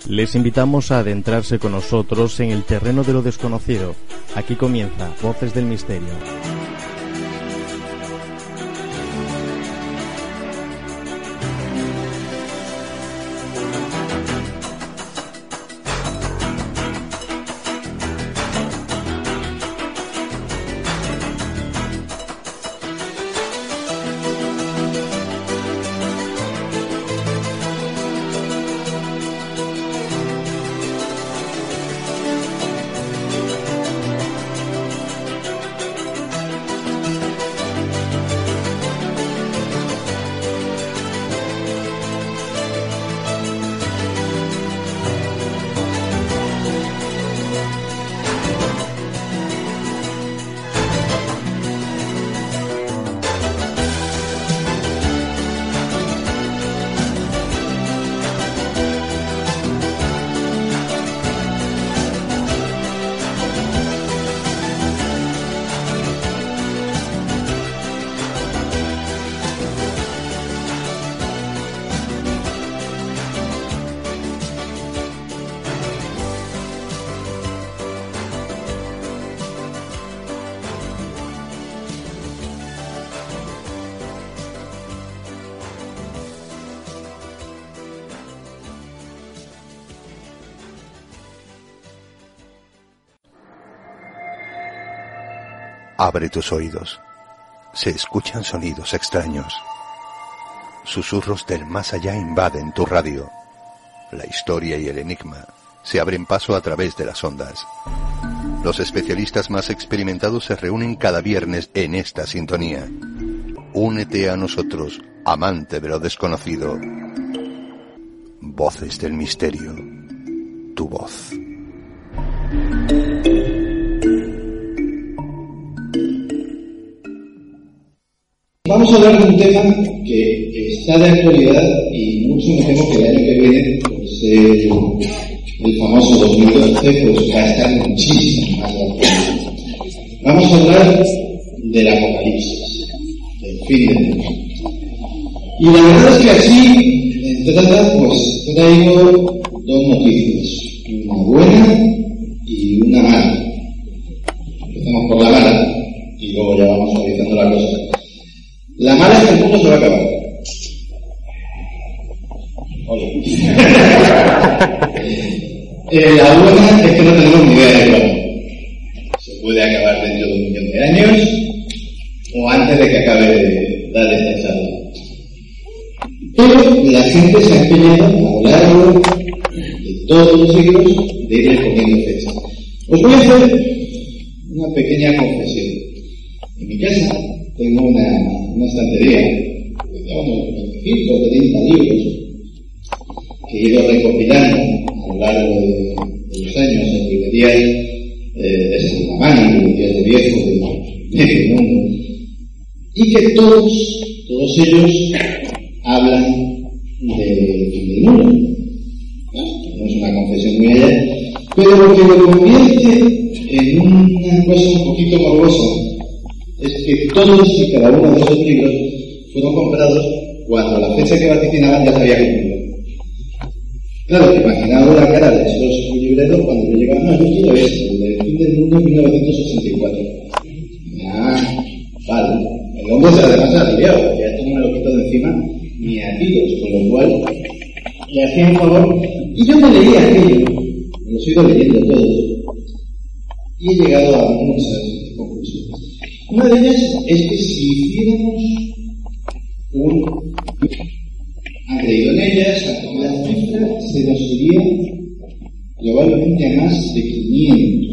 Les invitamos a adentrarse con nosotros en el terreno de lo desconocido. Aquí comienza Voces del Misterio. Abre tus oídos. Se escuchan sonidos extraños. Susurros del más allá invaden tu radio. La historia y el enigma se abren paso a través de las ondas. Los especialistas más experimentados se reúnen cada viernes en esta sintonía. Únete a nosotros, amante de lo desconocido. Voces del Misterio. Tu voz. Vamos a hablar de un tema que está de actualidad y mucho me temo que el año que viene, pues el famoso 2012, pues va a estar muchísimo más de actualidad. Vamos a hablar del apocalipsis, del fin del mundo. Y la verdad es que así, entre tantas, pues traigo dos noticias, una buena y una mala. Empezamos por la mala y luego ya vamos analizando la cosa. La mala es que el mundo se va a acabar. La buena es que no tenemos ni idea de cuándo. Se puede acabar dentro de 1.000.000 de años o antes de que acabe de dar esta charla. Pero la gente se ha empeñado a lo largo de todos los siglos de irle poniendo fecha. Os voy a hacer una pequeña confesión. En mi casa tengo una estantería de unos 25 o 30 libros que he ido recopilando a lo largo de los años en librerías de segunda mano, librerías de viejo, de medio mundo, y que todos ellos hablan del fin del mundo. No es una confesión muy allá, pero lo que lo convierte en una cosa un poquito morbosa es que todos y cada uno de esos libros fueron comprados cuando la fecha que vaticinaban ya se había cumplido. Claro, que imaginaos la cara de esos libreros cuando yo llegaba, no, yo quiero esto, el fin del mundo en 1984. Vale. El hombre además se ha aliviado, porque esto no me lo quito de encima ni a tiros, con lo cual le hacía un favor. Y yo me leía aquello, me los he ido leyendo todos, y he llegado a muchas conclusiones. Una de ellas es que si hiciéramos han creído en ellas, la cifra se nos iría probablemente a más de 500.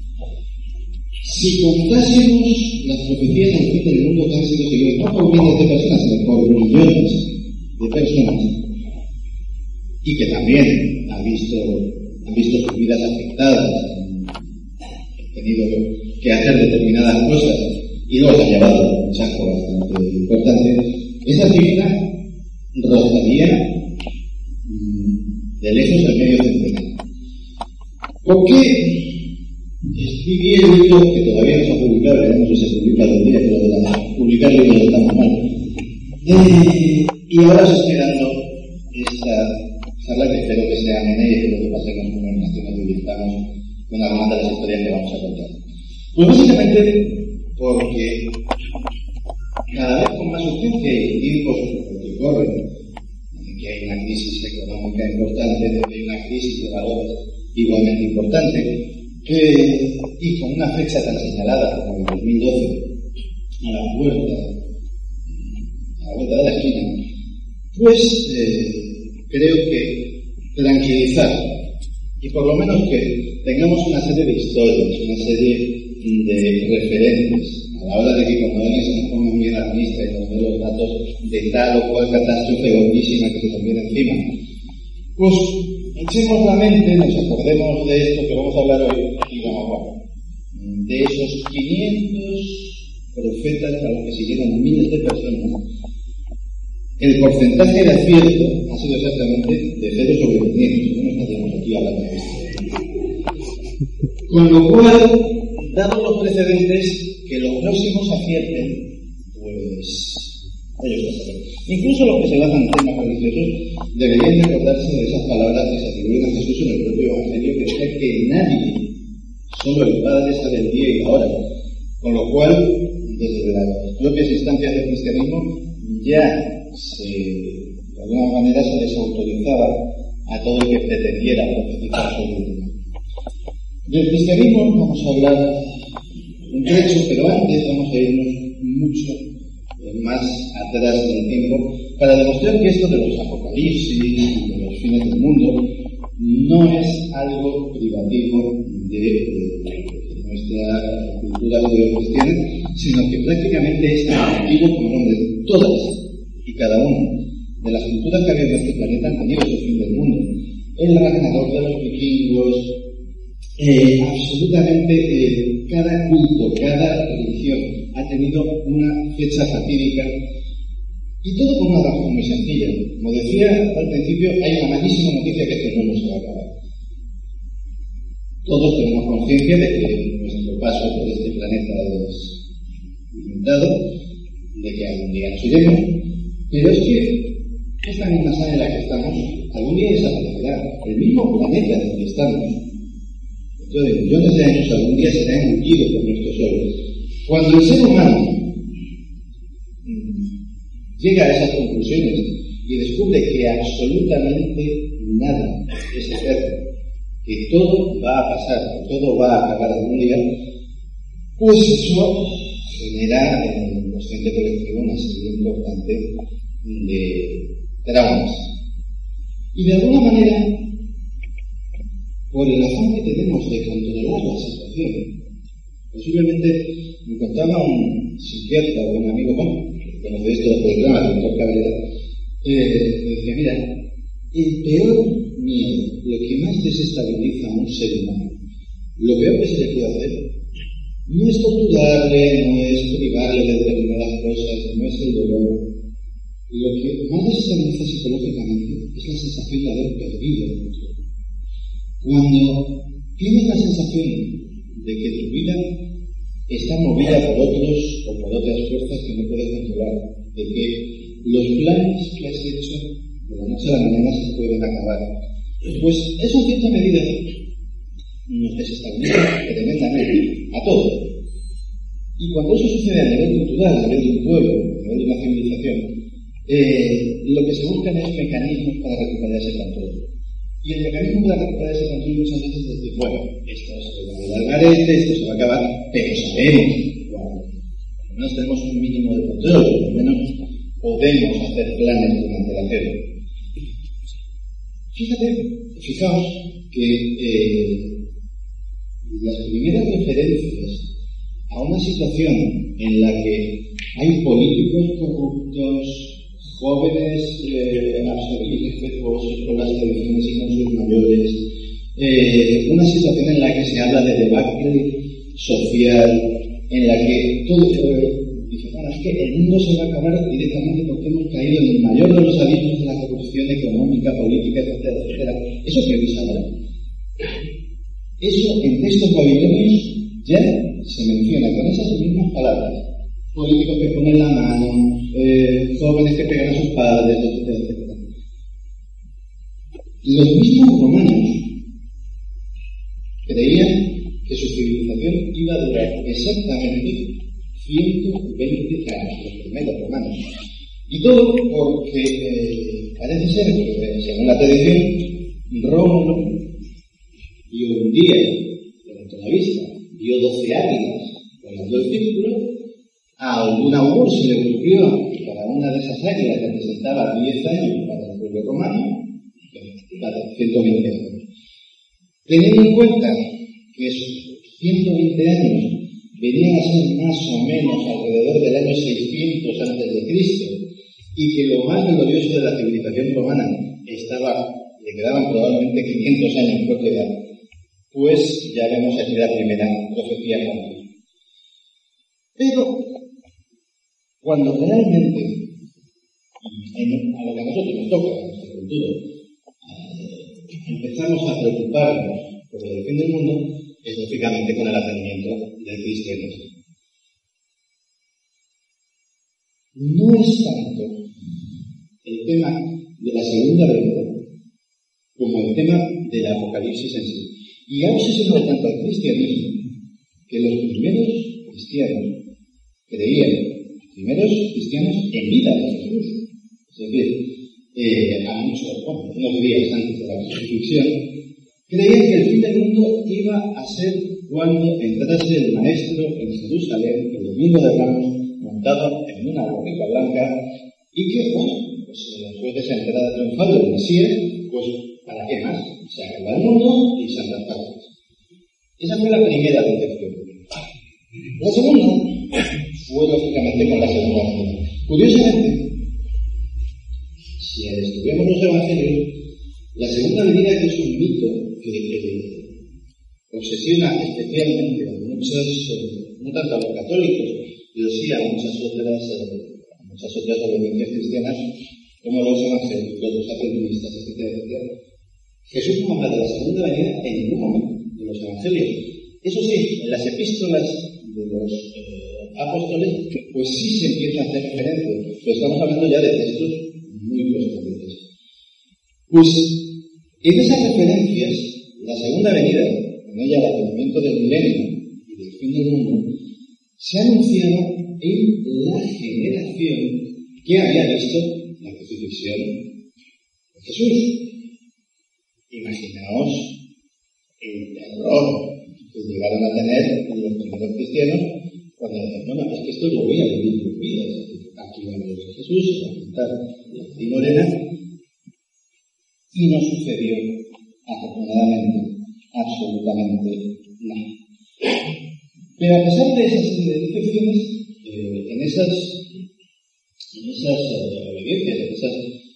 Si contásemos las profecías del fin del mundo que han sido seguidas no por miles de personas, sino por millones de personas, y que también han visto sus vidas afectadas, han tenido que hacer determinadas cosas y luego se ha llevado un chasco bastante importante, esa cifra rozaría de lejos el medio centenar. ¿Por qué escribí el libro que todavía no se ha publicado? Veremos si se publica algún día, pero de publicar libros está muy mal. Y ahora os estoy dando esta charla que espero que sea amena y espero que pasemos una relación que divirtamos con algunas de las historias que vamos a contar. Pues básicamente porque cada vez con más urgencia y tiempos que corren, que hay una crisis económica importante, que hay una crisis de valores igualmente importante, y con una fecha tan señalada como el 2012 a la vuelta de la esquina, pues creo que tranquilizar y por lo menos que tengamos una serie de historias, una serie de referentes a la hora de que cuando alguien se nos ponga muy alarmista y nos dé los datos de tal o cual catástrofe gordísima que se nos viene encima, pues echemos la mente, nos acordemos de esto que vamos a hablar hoy y digamos, bueno, de esos 500 profetas a los que siguieron miles de personas, el porcentaje de acierto ha sido exactamente de 0 sobre 500. No estaríamos aquí hablando de esto. Con lo cual, dados los precedentes, que los próximos acierten, pues ellos lo saben. Incluso los que se basan en temas religiosos deberían recordarse de esas palabras que se atribuyen a Jesús en el propio Evangelio, que decía que nadie, solo el Padre, sabe el día y la hora. Con lo cual, desde las propias instancias del cristianismo, ya de alguna manera se desautorizaba a todo el que pretendiera profetizar sobre el tema. Del cristianismo vamos a hablar un trecho, pero antes vamos a irnos mucho más atrás en el tiempo para demostrar que esto de los apocalipsis y de los fines del mundo no es algo privativo de nuestra cultura judeocristiana, sino que prácticamente es tan antiguo como el nombre de todas y cada una de las culturas que había en este planeta han tenido su fin del mundo. El Ragnarok de los vikingos, absolutamente cada culto, cada religión ha tenido una fecha fatídica, y todo por una razón muy sencilla. Como decía al principio, hay una malísima noticia, que este mundo se va a acabar. Todos tenemos conciencia de que nuestro paso por este planeta es limitado, de que algún día nos iremos, pero es que esta misma sala en la que estamos algún día desaparecerá. El mismo planeta donde estamos, dentro de millones de años, algún día será engullido por nuestro sol. Cuando el ser humano llega a esas conclusiones y descubre que absolutamente nada es eterno, que todo va a pasar, que todo va a acabar algún día, pues eso genera en el consciente colectivo una serie importante de traumas. Y de alguna manera, por el afán que tenemos de controlar la situación, posiblemente me contaba un psiquiatra o un amigo, que conoce esto por el programa, el doctor Cabrera, me decía, mira, el peor miedo, lo que más desestabiliza a un ser humano, lo peor que se le puede hacer, no es torturarle, no es privarle de determinadas cosas, no es el dolor. Lo que más desestabiliza psicológicamente es la sensación de haber perdido el control. Cuando tienes la sensación de que tu vida está movida por otros o por otras fuerzas que no puedes controlar, de que los planes que has hecho de la noche a la mañana se pueden acabar, pues eso en cierta medida nos desestabiliza tremendamente a todos. Y cuando eso sucede a nivel cultural, a nivel de un pueblo, a nivel de una civilización, lo que se buscan es mecanismos para recuperar ese control. Y el mecanismo para recuperar ese control muchas veces es decir, bueno, esto se va a dar garete, esto se va a acabar, pero sabemos, bueno, por lo menos tenemos un mínimo de control, por lo menos podemos hacer planes con antelación. Fijaos que las primeras referencias a una situación en la que hay políticos corruptos, jóvenes irrespetuosos con las tradiciones y con sus mayores, una situación en la que se habla de debacle social, en la que todo dice, bueno, es que el mundo se va a acabar directamente porque hemos caído en el mayor de los abismos de la corrupción económica, política, etcétera, etcétera. Eso que veis ahora, eso en textos babilonios ya se menciona con esas mismas palabras. Políticos que ponen la mano, jóvenes que pegan a sus padres, etcétera, etcétera. Los mismos romanos creían que su civilización iba a durar exactamente 120 años, los primeros romanos. Y todo porque parece ser que, según la tradición, Rómulo vio un día, levantó la vista, vio 12 águilas volando el círculo. A algún augur se le ocurrió que cada una de esas águilas representaba 10 años para el pueblo romano, para 120 años. Teniendo en cuenta que esos 120 años venían a ser más o menos alrededor del año 600 a.C., y que lo más glorioso de la civilización romana le quedaban probablemente 500 años por llegar, pues ya vemos aquí la primera profecía cumplida. Pero cuando realmente, a lo que a nosotros nos toca, a nuestra cultura, empezamos a preocuparnos por el fin del mundo, es lógicamente con el advenimiento del cristianismo. No es tanto el tema de la segunda venida como el tema del Apocalipsis en sí. Y ha obsesionado tanto al cristianismo que los primeros cristianos creían, los primeros cristianos en vida de Jesús, es decir, unos días antes de la crucifixión, creían que el fin del mundo iba a ser cuando entrase el Maestro en Jerusalén, el domingo de Ramos, montado en una burrita blanca, y que, después de esa entrada triunfal del Mesías, pues, ¿para qué más? Se acaba el mundo y santas paces. Esa fue la primera decepción. La segunda fue, lógicamente, con la segunda venida. Curiosamente, si estudiamos los evangelios, la segunda venida, que es un mito que obsesiona especialmente a muchos, no tanto a los católicos, pero sí a muchas otras obediencias cristianas, como los evangélicos, los adventistas, etc. Jesús no habla de la segunda venida en ningún momento de los evangelios. Eso sí, en las epístolas de los apóstoles, pues sí se empieza a hacer referencia, pero estamos hablando ya de textos muy posteriores. Pues en esas referencias, la segunda venida, con ella el advenimiento del milenio y del fin del mundo, se anunciaba en la generación que había visto la crucifixión de Jesús. Imaginaos el terror que llegaron a tener los primeros cristianos cuando decían, no, es que esto lo voy a vivir en mi vida. Aquí va a morir Jesús, se va a pintar la morena, y no sucedió, afortunadamente, absolutamente nada. Pero a pesar de esas decepciones, en esas obediencias, en esas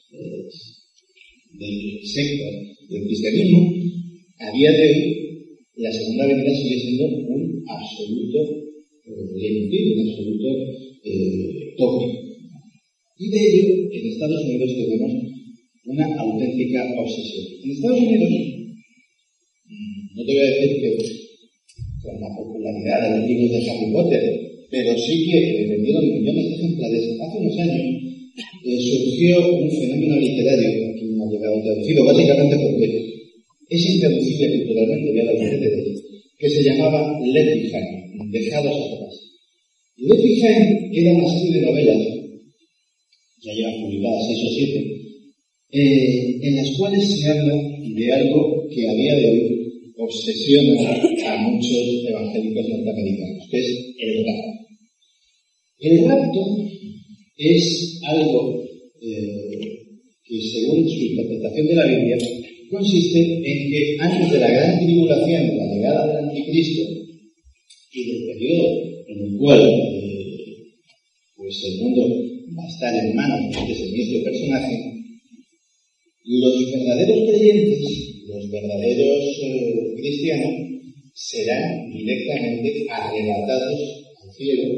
sectas del cristianismo, a día de hoy, la segunda venida sigue siendo un absoluto leitmotiv, un absoluto tópico. Y de ello, en Estados Unidos tenemos una auténtica obsesión. En Estados Unidos, no te voy a decir que con la popularidad de los libros de Harry Potter, pero sí que vendieron millones de ejemplares. Hace unos años surgió un fenómeno literario, aquí no ha llegado traducido, básicamente porque es intraducible culturalmente, voy a hablar de él, que se llamaba Left Behind, Dejados atrás. Left Behind era una serie de novelas, ya llevan publicadas 6 o 7, en las cuales se habla de algo que a día de hoy obsesiona a muchos evangélicos norteamericanos, que es el rapto. El rapto es algo que, según su interpretación de la Biblia, consiste en que antes de la gran tribulación, la llegada del anticristo y del periodo en el cual pues el mundo va a estar en manos de ese mismo personaje, los verdaderos creyentes, los verdaderos cristianos, serán directamente arrebatados al cielo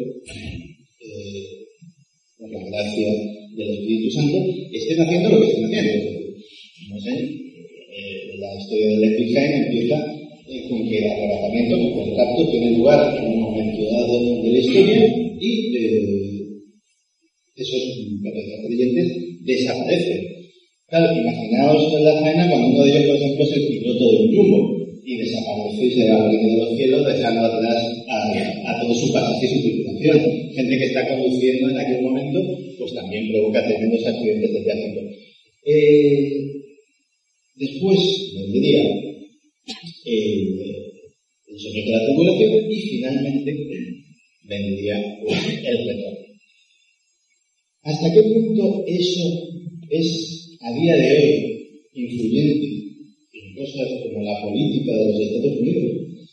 por la gracia del Espíritu Santo, estén haciendo lo que estén haciendo. No sé, la historia del Left Behind empieza con que el arrebatamiento, con el rapto, tiene lugar en un momento dado de la historia y esos verdaderos creyentes desaparecen. Claro, imaginaos la faena cuando uno de ellos, por ejemplo, es el piloto de un jumbo y desaparece y se va al reino de los cielos dejando atrás a todo su pasaje y su tripulación. Gente que está conduciendo en aquel momento, pues también provoca tremendos accidentes de tráfico. Después vendría el soneto de la tribulación y finalmente vendría pues, el retorno. ¿Hasta qué punto eso es a día de hoy influyente en cosas como la política de los Estados Unidos?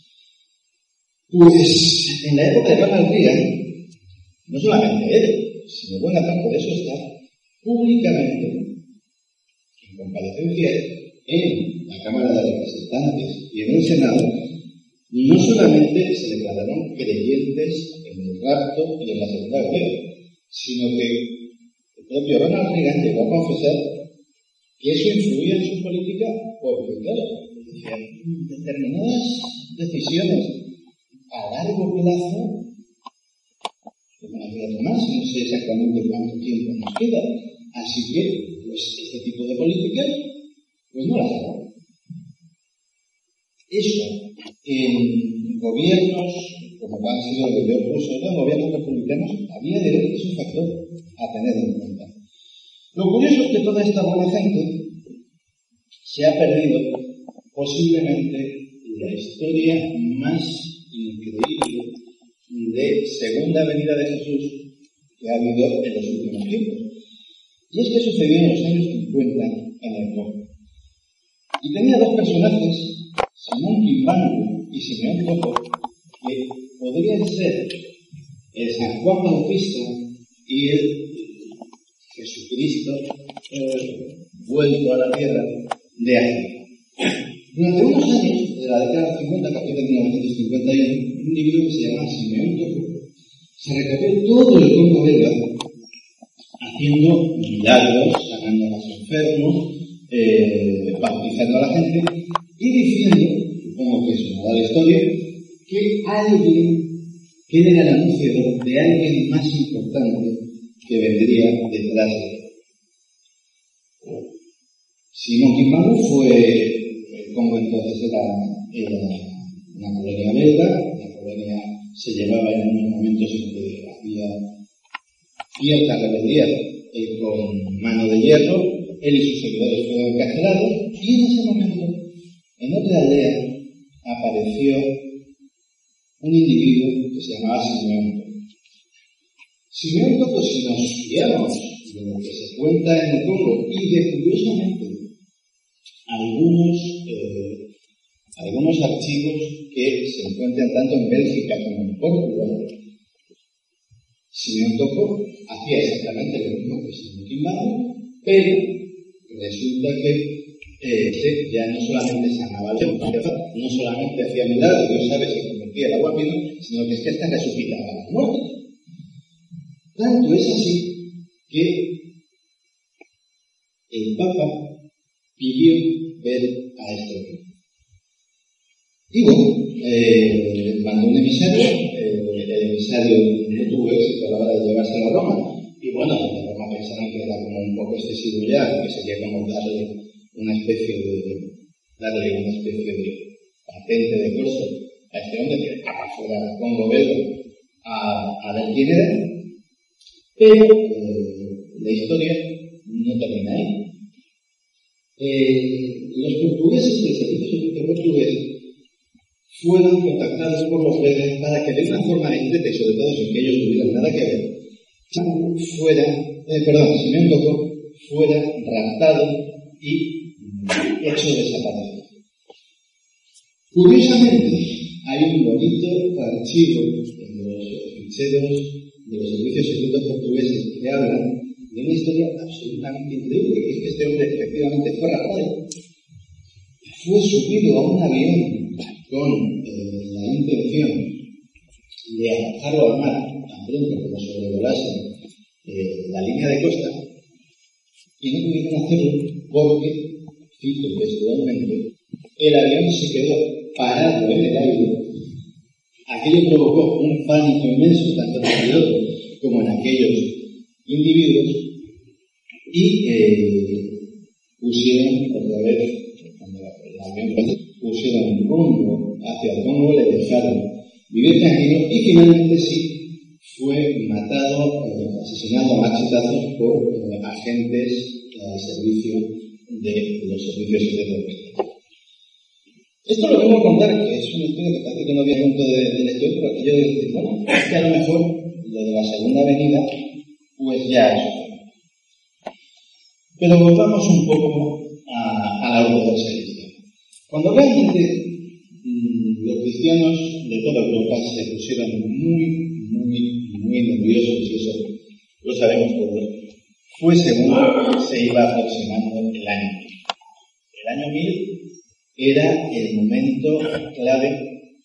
Pues en la época de Ronald Reagan, no solamente él, sino buena parte de eso está públicamente en comparecencia en la Cámara de Representantes y en el Senado. No solamente se declararon creyentes en el rapto y en la Segunda Guerra, sino que el propio Ronald Reagan llegó a confesar que eso influía en su política porque, claro, determinadas decisiones a largo plazo, como las de demás, no sé exactamente cuánto tiempo nos queda, así que pues, este tipo de políticas pues no las hago. Eso en gobiernos como han sido el gobierno ruso, los gobiernos republicanos, a día de hoy es un factor a tener en cuenta. Lo curioso es que toda esta buena gente se ha perdido posiblemente la historia más increíble de segunda venida de Jesús que ha habido en los últimos tiempos. Y es que sucedió en los años 50 en el Congo. Y tenía dos personajes, Simón Kimbangu y Simeón Topo, que podrían ser el San Juan Bautista y el Jesucristo vuelto a la tierra de África. Durante unos años, de la década 50, a partir de 1951, un individuo que se llamaba Simeón Topo se recorrió todo el Congo belga haciendo milagros, sanando a los enfermos, bautizando a la gente y diciendo, supongo que eso no da la historia, que él era el anunciador de alguien más importante que vendría detrás de él. Simón Kimbangu fue, el Congo entonces era una colonia belga, la colonia se llevaba en unos momentos en que había cierta rebeldía con mano de hierro, él y sus seguidores fueron encarcelados y en ese momento, en otra aldea, apareció un individuo que se llamaba Simeón Topo. Simeón Topo, si nos guiamos de lo que se cuenta en el Congo y de, curiosamente, algunos archivos que se encuentran tanto en Bélgica como en Portugal, Simeón Topo hacía exactamente lo mismo que Simón Kimbangu, pero resulta que ya no solamente sanaba no solamente hacía milagros, Dios sabe si convertía el agua en vino, sino que es que hasta resucitaba a los muertos. Tanto es así que el Papa pidió ver a este hombre. Y bueno, mandó un emisario, el emisario no tuvo éxito a la hora de llevárselo a Roma, y bueno, en Roma pensaron que era como un poco excesivo ya, que sería como darle una especie de patente de corso a este hombre que fuera Congo belga a ver quién era, pero la historia no termina ahí. Los portugueses del servicio secreto portugués fueron contactados por los belgas para que de una forma discreta y sobre todo sin que ellos tuvieran nada que ver, Simeón Topo fuera raptado y hecho desaparecer. Curiosamente, hay un bonito archivo en los ficheros de los servicios secretos portugueses que hablan de una historia absolutamente increíble, que es que este hombre efectivamente fue raptado, fue subido a un avión con la intención de arrojarlo al mar tan pronto como sobrevolase la línea de costa, y no pudieron hacerlo porque, cito textualmente, el avión se quedó parado en el aire. Aquello provocó un pánico inmenso, tanto en el piloto como en aquellos individuos, y pusieron otra vez, cuando la Unión pusieron rumbo hacia el Congo, le dejaron vivir tranquilo y finalmente sí fue matado, asesinado a machetazos por agentes al servicio de los servicios secretos. Esto lo vengo a contar, que es una historia que parece que no había punto de lectura, pero aquello de decir, bueno, es que a lo mejor lo de la Segunda Avenida, pues ya es. Pero volvamos un poco a la ortodoxia cristiana. Cuando realmente los cristianos de toda Europa se pusieron muy nerviosos, y eso lo sabemos todos, fue según se iba aproximando el año. El año 1000 era el momento clave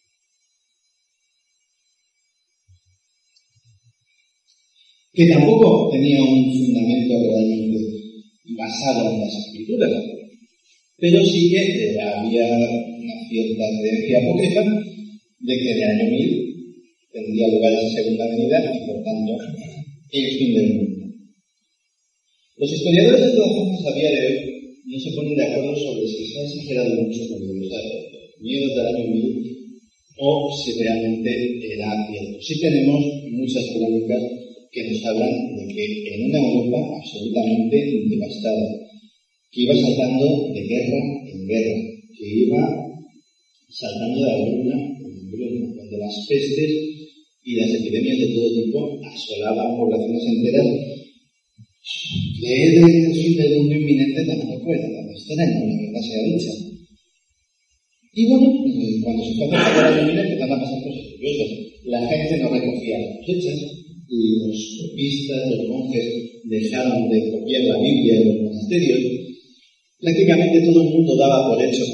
que tampoco tenía un fundamento realmente basado en las escrituras, pero sí que había una cierta creencia apócrifa de que en el año 1000 tendría lugar esa segunda venida y por tanto el fin del mundo. Los historiadores de todas formas a día de hoy no se ponen de acuerdo sobre si se ha exagerado mucho con los miedos del año 1000 o si realmente era cierto. Sí tenemos muchas crónicas que nos hablan de que en una Europa absolutamente devastada, que iba saltando de guerra en guerra, que iba saltando de hambruna en hambruna, donde las pestes y las epidemias de todo tipo asolaban poblaciones enteras. Creer en el fin del mundo inminente tampoco era tan extraño, la verdad sea dicha. Y bueno, cuando se fue a pasar el año 1000 empezaron a pasar cosas curiosas. La gente no recogía las cosechas, y los copistas, los monjes dejaron de copiar la Biblia en los monasterios. Prácticamente todo el mundo daba por hecho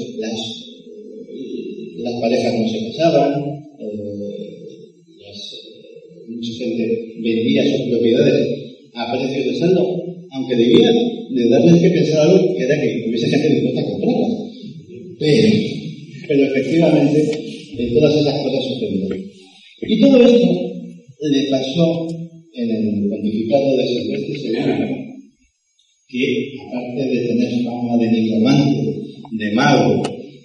las parejas no se casaban, mucha gente vendía sus propiedades a precios de saldo, aunque debían de darles que pensar algo que era que hubiese gente dispuesta a comprarlas. Pero efectivamente todas esas cosas sucedieron. Y todo esto le pasó en el pontificado de Silvestre II, que aparte de tener fama de nigromante, de mago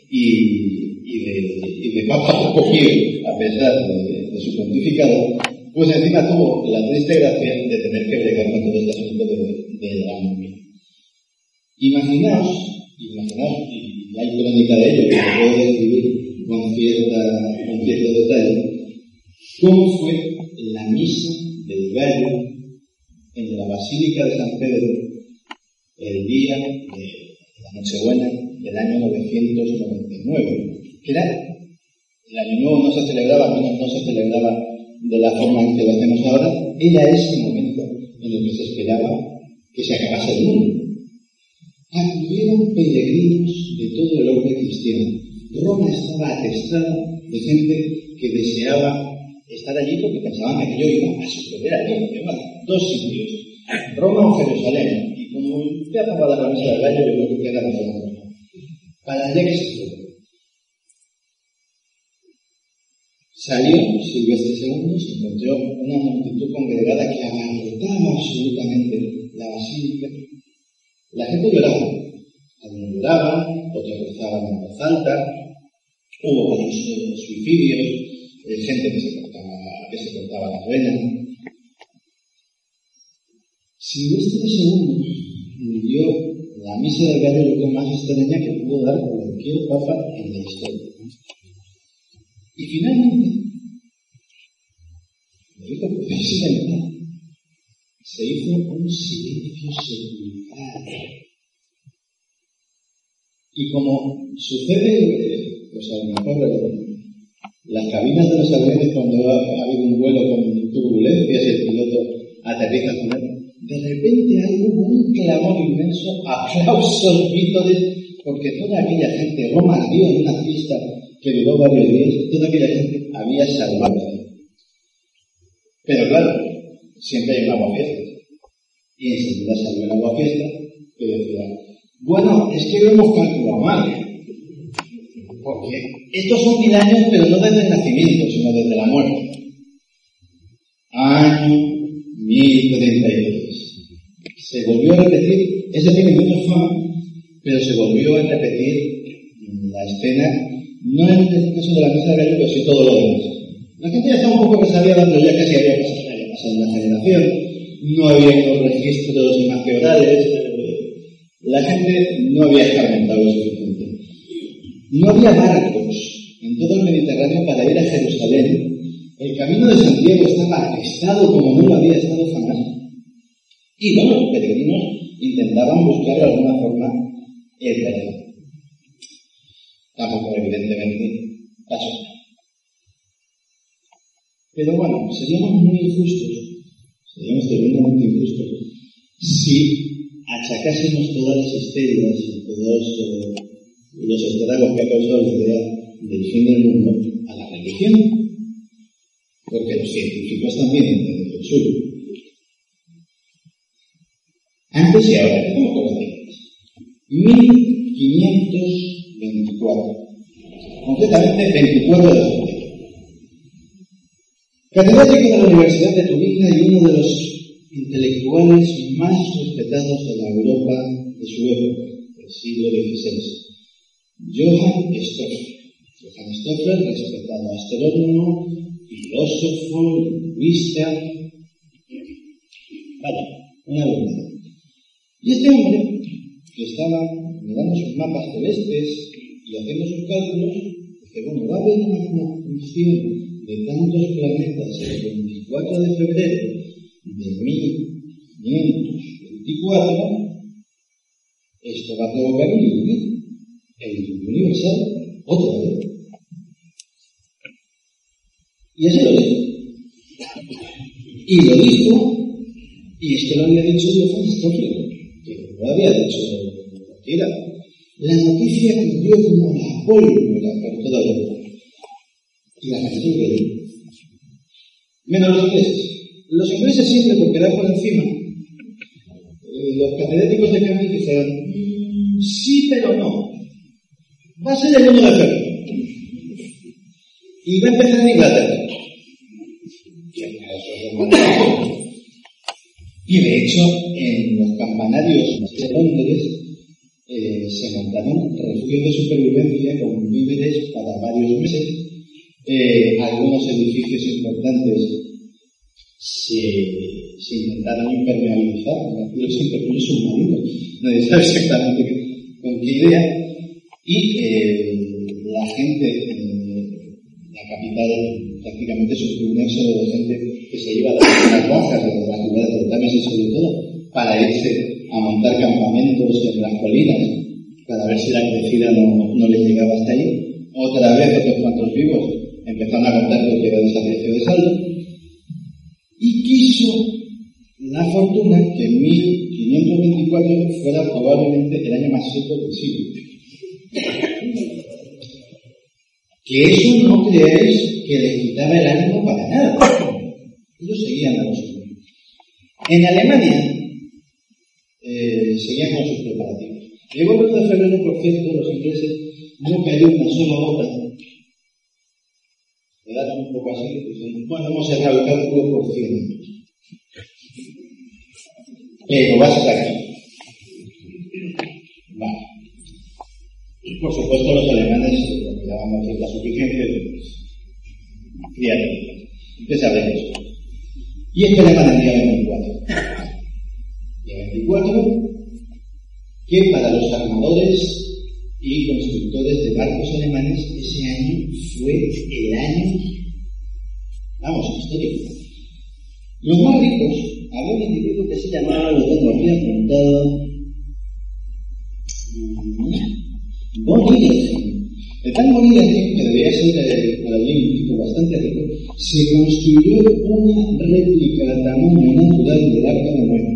y de papa poco pío, a pesar de su pontificado, pues encima tuvo la triste gracia de tener que bregar con todo este asunto del año 1000. Imaginaos, y hay crónica de ello, que se puede describir con cierto detalle, cómo fue la misa del gallo en la Basílica de San Pedro el día de la Nochebuena del año 999. Que era, el año nuevo no se celebraba, al menos no se celebraba de la forma en que lo hacemos ahora, era ese momento en el que se esperaba que se acabase el mundo. Acudieron peregrinos de todo el orbe cristiano. Roma estaba atestada de gente que deseaba estar allí porque pensaban que aquello iba a suceder allí. Eran dos sitios, Roma o Jerusalén. Y como ya acababa la misa del gallo, yo creo que queda mejor. Para allá que se fue. Salió Silvestre II, se encontró una multitud congregada que abarrotaba absolutamente la basílica. La gente lloraba. Algunos lloraban, otros rezaban en voz alta. Hubo suicidios, gente que se cortaba las venas. Silvestre II dio la misa del gallo, lo que más extraña que pudo dar cualquier papa en la historia. Y finalmente, lo dijo precisamente, se hizo un silencio sepulcral. Y como sucede, pues a lo mejor las cabinas de los aviones cuando ha habido un vuelo con turbulencias y el piloto aterriza con él, de repente hay un clamor inmenso, aplausos, vítores, porque toda aquella gente, Roma ardió en una fiesta que duró varios días, toda aquella gente había salvado. Pero claro, siempre hay una aguafiesta. Y enseguida salió el aguafiesta que decía, bueno, es que lo hemos calculado mal. Porque estos son 1000 años, pero no desde el nacimiento, sino desde la muerte. Año 1033. Se volvió a repetir, ese tiene mucha fama, pero se volvió a repetir la escena, no en el caso de la mesa de gallo, pero sí todo lo demás. La gente ya estaba un poco resabida, pero ya casi había pasado una generación, no había unos registros más que orales, la gente no había escarmentado lo suficiente. No había barcos en todo el Mediterráneo para ir a Jerusalén. El camino de Santiago estaba atestado como no lo había estado jamás. Y bueno, los peregrinos intentaban buscar de alguna forma el perdón. Tampoco, evidentemente, pasó. Pero bueno, seríamos muy injustos, seríamos tremendamente injustos, si achacásemos todas las histerias y todos los estragos que ha causado la idea del fin del mundo a la religión. Porque los científicos también entienden el suyo. Antes y ahora, ¿cómo conocemos? 1524. Concretamente, 24 de febrero. Catedrático de la Universidad de Tubinga y uno de los intelectuales más respetados de la Europa de su época, del siglo XVI. Johann Stoffel. Johann Stoffel, respetado astrónomo, filósofo, lingüista, vaya, una verdad. Y este hombre, que estaba mirando sus mapas celestes y haciendo sus cálculos, dice, bueno, va a haber una función de tantos planetas el 24 de febrero de 1524, esto va a provocar un diluvio, el diluvio universal, otra vez. Y así lo dijo. Y lo dijo, y esto lo había dicho Johann Stoffel, que no lo había dicho cualquiera. La noticia corrió como la pólvora por toda Europa. Y la gente lo creyó. Menos los ingleses. Los ingleses siempre, por quedar por encima, los catedráticos de Cambridge dijeron, sí, pero no. Va a ser el 1 de febrero. Y va a empezar en Inglaterra. Y de hecho, en los campanarios de Londres se montaron refugios de supervivencia con víveres para varios meses. Algunos edificios importantes se intentaron impermeabilizar, los intercambios submarinos. Nadie sabe exactamente con qué idea. Y la gente la capital prácticamente sufrió un éxodo de gente que se iba de las bajas, de las ciudades de Támesis sobre todo, para irse a montar campamentos en las colinas, para ver si la crecida no les llegaba hasta ahí. Otra vez otros cuantos vivos empezaron a contar que era desapareció de saldo. Y quiso la fortuna que 1524 fuera probablemente el año más seco del siglo. Que eso no creáis que les quitaba el ánimo para nada. Ellos seguían a los hombres. En Alemania seguían con sus preparativos. Llegó el 1 de febrero, por cierto, los ingleses no cayó una sola gota. Le dan un poco así, dicen, bueno, hemos cerrado el cálculo por 100 años. Pero va a estar aquí. Vale. Y por supuesto los alemanes lo que llamamos la suficiencia de criaturas. Ustedes saben eso. Y es que Alemania el día 24. Día 24, que para los armadores y constructores de barcos alemanes ese año fue el año, vamos, histórico. Los más ricos, había un individuo que se llamaba, lo tengo aquí apuntado, von Ingelheim. El tal von Ingelheim, que debía ser por allí un tipo bastante rico, se construyó una réplica a tamaño natural del Arca de Noé.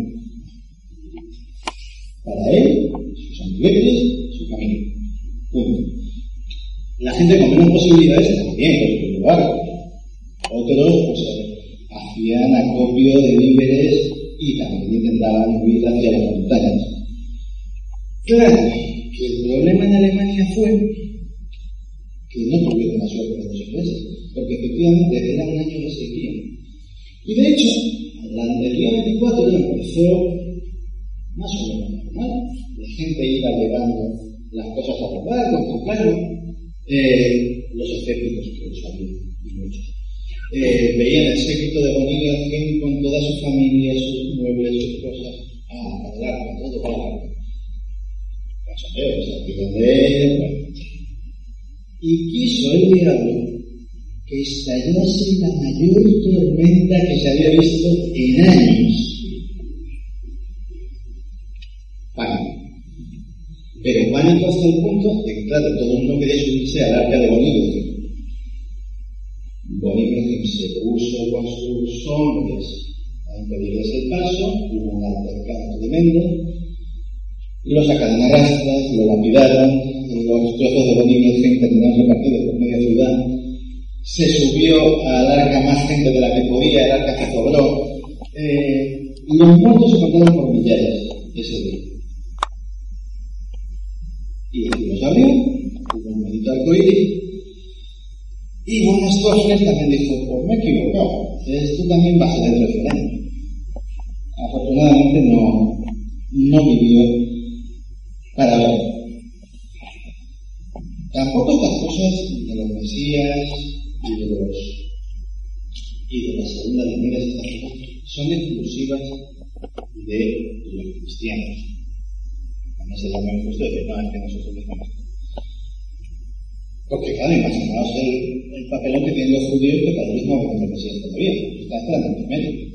Para él, sus amiguetes, su familia. Punto. La gente con menos posibilidades también construyó barcos. Otros, pues, hacían acopio de víveres y también intentaban huir hacia las montañas. Claro que el problema en Alemania fue que no tuvieron la suerte de los ingleses, porque efectivamente era un año de sequía. Y de hecho, el día 24 empezó más o menos normal. La gente iba llevando las cosas a robar, contemplando. Los escépticos, que los había, y muchos. Veían el séquito de Bonillo Azquén con toda su familia, sus muebles, sus cosas. Para el arca, todo para el arca. Cachondeos, y quiso el diablo que estallase la mayor tormenta que se había visto en años. Pánico. Pero pánico hasta el punto de que, claro, todo el mundo quería subirse al arca de Bonillo. Bonillo se puso con sus hombres a impedirles el paso, hubo un altercado tremendo, lo sacaron a rastras, lo lapidaron, los trozos de Bonillo terminaron repartidos por media ciudad, se subió al arca más gente de la que podía, el arca se cobró, y los muertos se contaron por millares ese día. Y el cielo se abrió, hubo un bonito arcoíris, y Bonastorfner también dijo, pues me he equivocado, esto también va a ser el referéndum. Afortunadamente no vivió para ver. Tampoco estas cosas de los mesías y de la segunda venida de esta vida son exclusivas de los cristianos. También se llama injusto decir, no, es que nosotros decimos. Porque claro, imaginaos el papelón que tienen los judíos que tal vez no ven el Mesías todavía, está esperando en primero.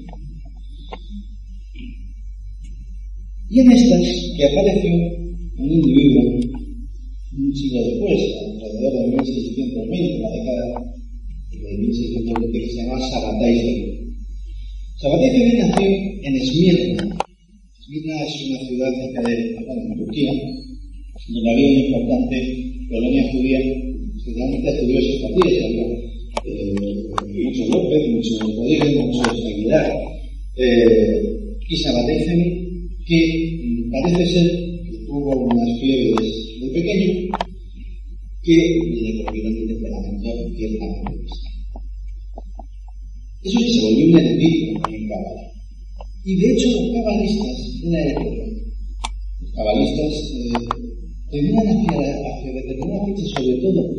Y en estas que apareció un individuo un siglo después, alrededor de 1620, la década de 1620, que se llamaba Sabbatai Zevi. Sabbatai Zevi nació en Esmirna. Esmirna es una ciudad cerca de Turquía, donde había una importante colonia judía, especialmente de judíos expatriados. Había muchos López, muchos Rodríguez, muchos Aguilar. Y Sabbatai Zevi, que parece ser que tuvo unas fiebres de pequeño que le volvieron el temperamento ciertamente extraño. Eso sí, se volvió un erudito en Cábala. Y de hecho, los cabalistas de la época, los cabalistas tenían hacia determinadas fechas, sobre todo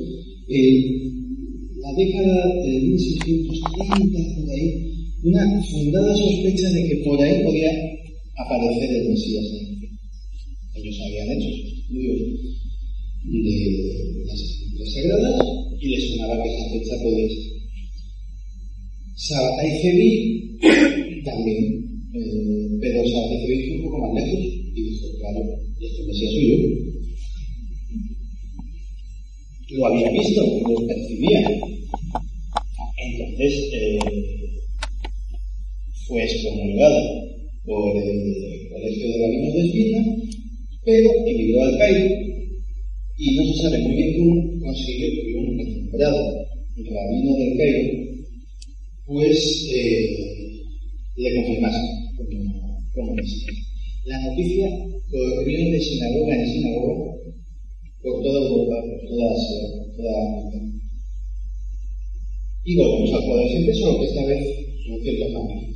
la década de 1630, por ahí, una fundada sospecha de que por ahí podía aparecer el Mesías. Ellos habían hecho sus estudios de las escrituras sagradas y les sonaba que esa fecha podía ser. Sabbatai Zevi también, pero Sabbatai Zevi fue un poco más lejos y dijo, claro, este Mesías soy yo. Lo había visto, lo percibía. Entonces fue excomulgado por el Colegio de Rabinos de Esmirna, pero emigró al Cairo y no se sabe muy bien cómo consiguió que un nombrado rabino del Cairo pues le confirmase como Mesías. La noticia corrió de sinagoga en sinagoga por toda Europa, por toda Asia, por toda África. Y volvemos al poder siempre, solo que esta vez son ciertas familias.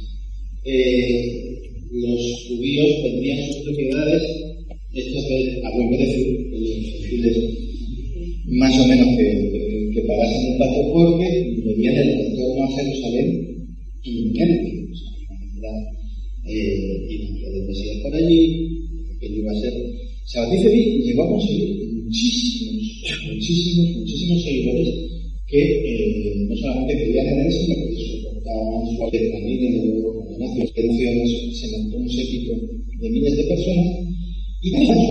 Los judíos vendían sus propiedades, esto es a buen precio, los gentiles más o menos que pagasen un pato porque venían el retorno a Jerusalén inminente. O sea, iba del Mesías por allí, que iba a ser. Sabbatai Zevi llegó a conseguir muchísimos seguidores que no solamente creían en él, sino que soportaban su adrenalina, cuando nació tensiones, se montó un séquito de miles de personas y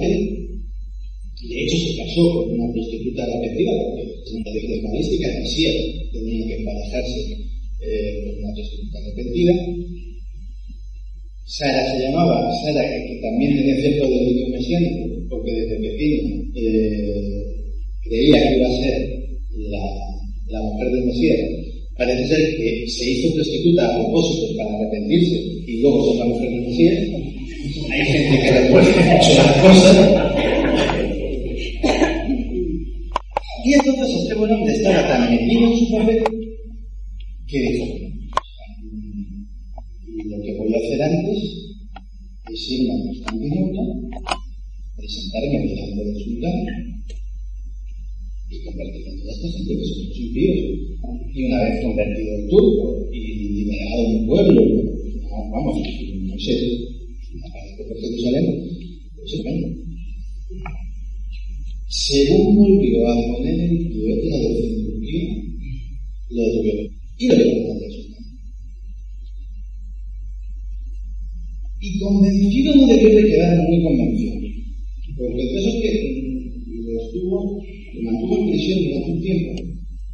de hecho se casó con una prostituta arrepentida porque en una de cabalística el Mesías tenía que emparejarse con una prostituta arrepentida. Sara se llamaba, Sara, que también tenía cierto delirio mesiánico, porque desde pequeño creía que iba a ser la mujer del Mesías. Parece ser que se hizo prostituta a propósito para arrepentirse y luego ser la mujer del Mesías. Hay gente que recuerda mucho las cosas. Y entonces este buen hombre estaba tan metido en su papel que dijo, y lo que voy a hacer antes es irme a Constantinopla sentarme delante del sultán y convertir en toda esta gente que son los impíos. Y una vez convertido en turco y liberado de un pueblo, vamos, no sé, aparezco por Jerusalén, pues es bueno. Según volvió a poner en pie la de Turquía, lo devolvió y lo llevó a sultán. Y convencido no debió de quedar muy convencido, porque el caso es que lo mantuvo en prisión durante un tiempo.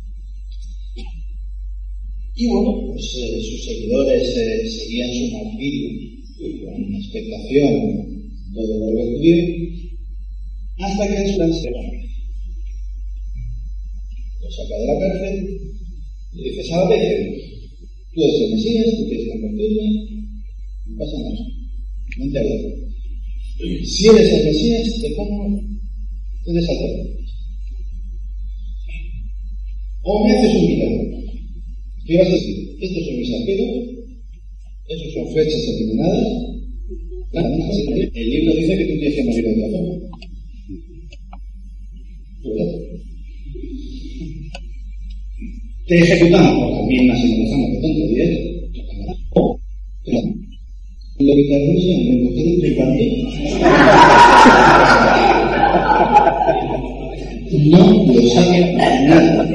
Y bueno, pues sus seguidores seguían su martirio con expectación todo lo que tuvieron, hasta que el sultán se lo saca de la cárcel y dice: Sabaté, tú eres el Mesías, tú quieres convertirme, no pasa nada, no te hago. Si eres el Mesías, te pongo de sacerdote. O me haces un milagro. ¿Qué vas a decir? Estos son mis arqueros, estos son flechas envenenadas. El libro dice que tú tienes que morir de otra forma. Te ejecutamos por las mismas semejanzas que tonto días. Lo que te anuncia en recoger el tripantín. No lo sabe nada.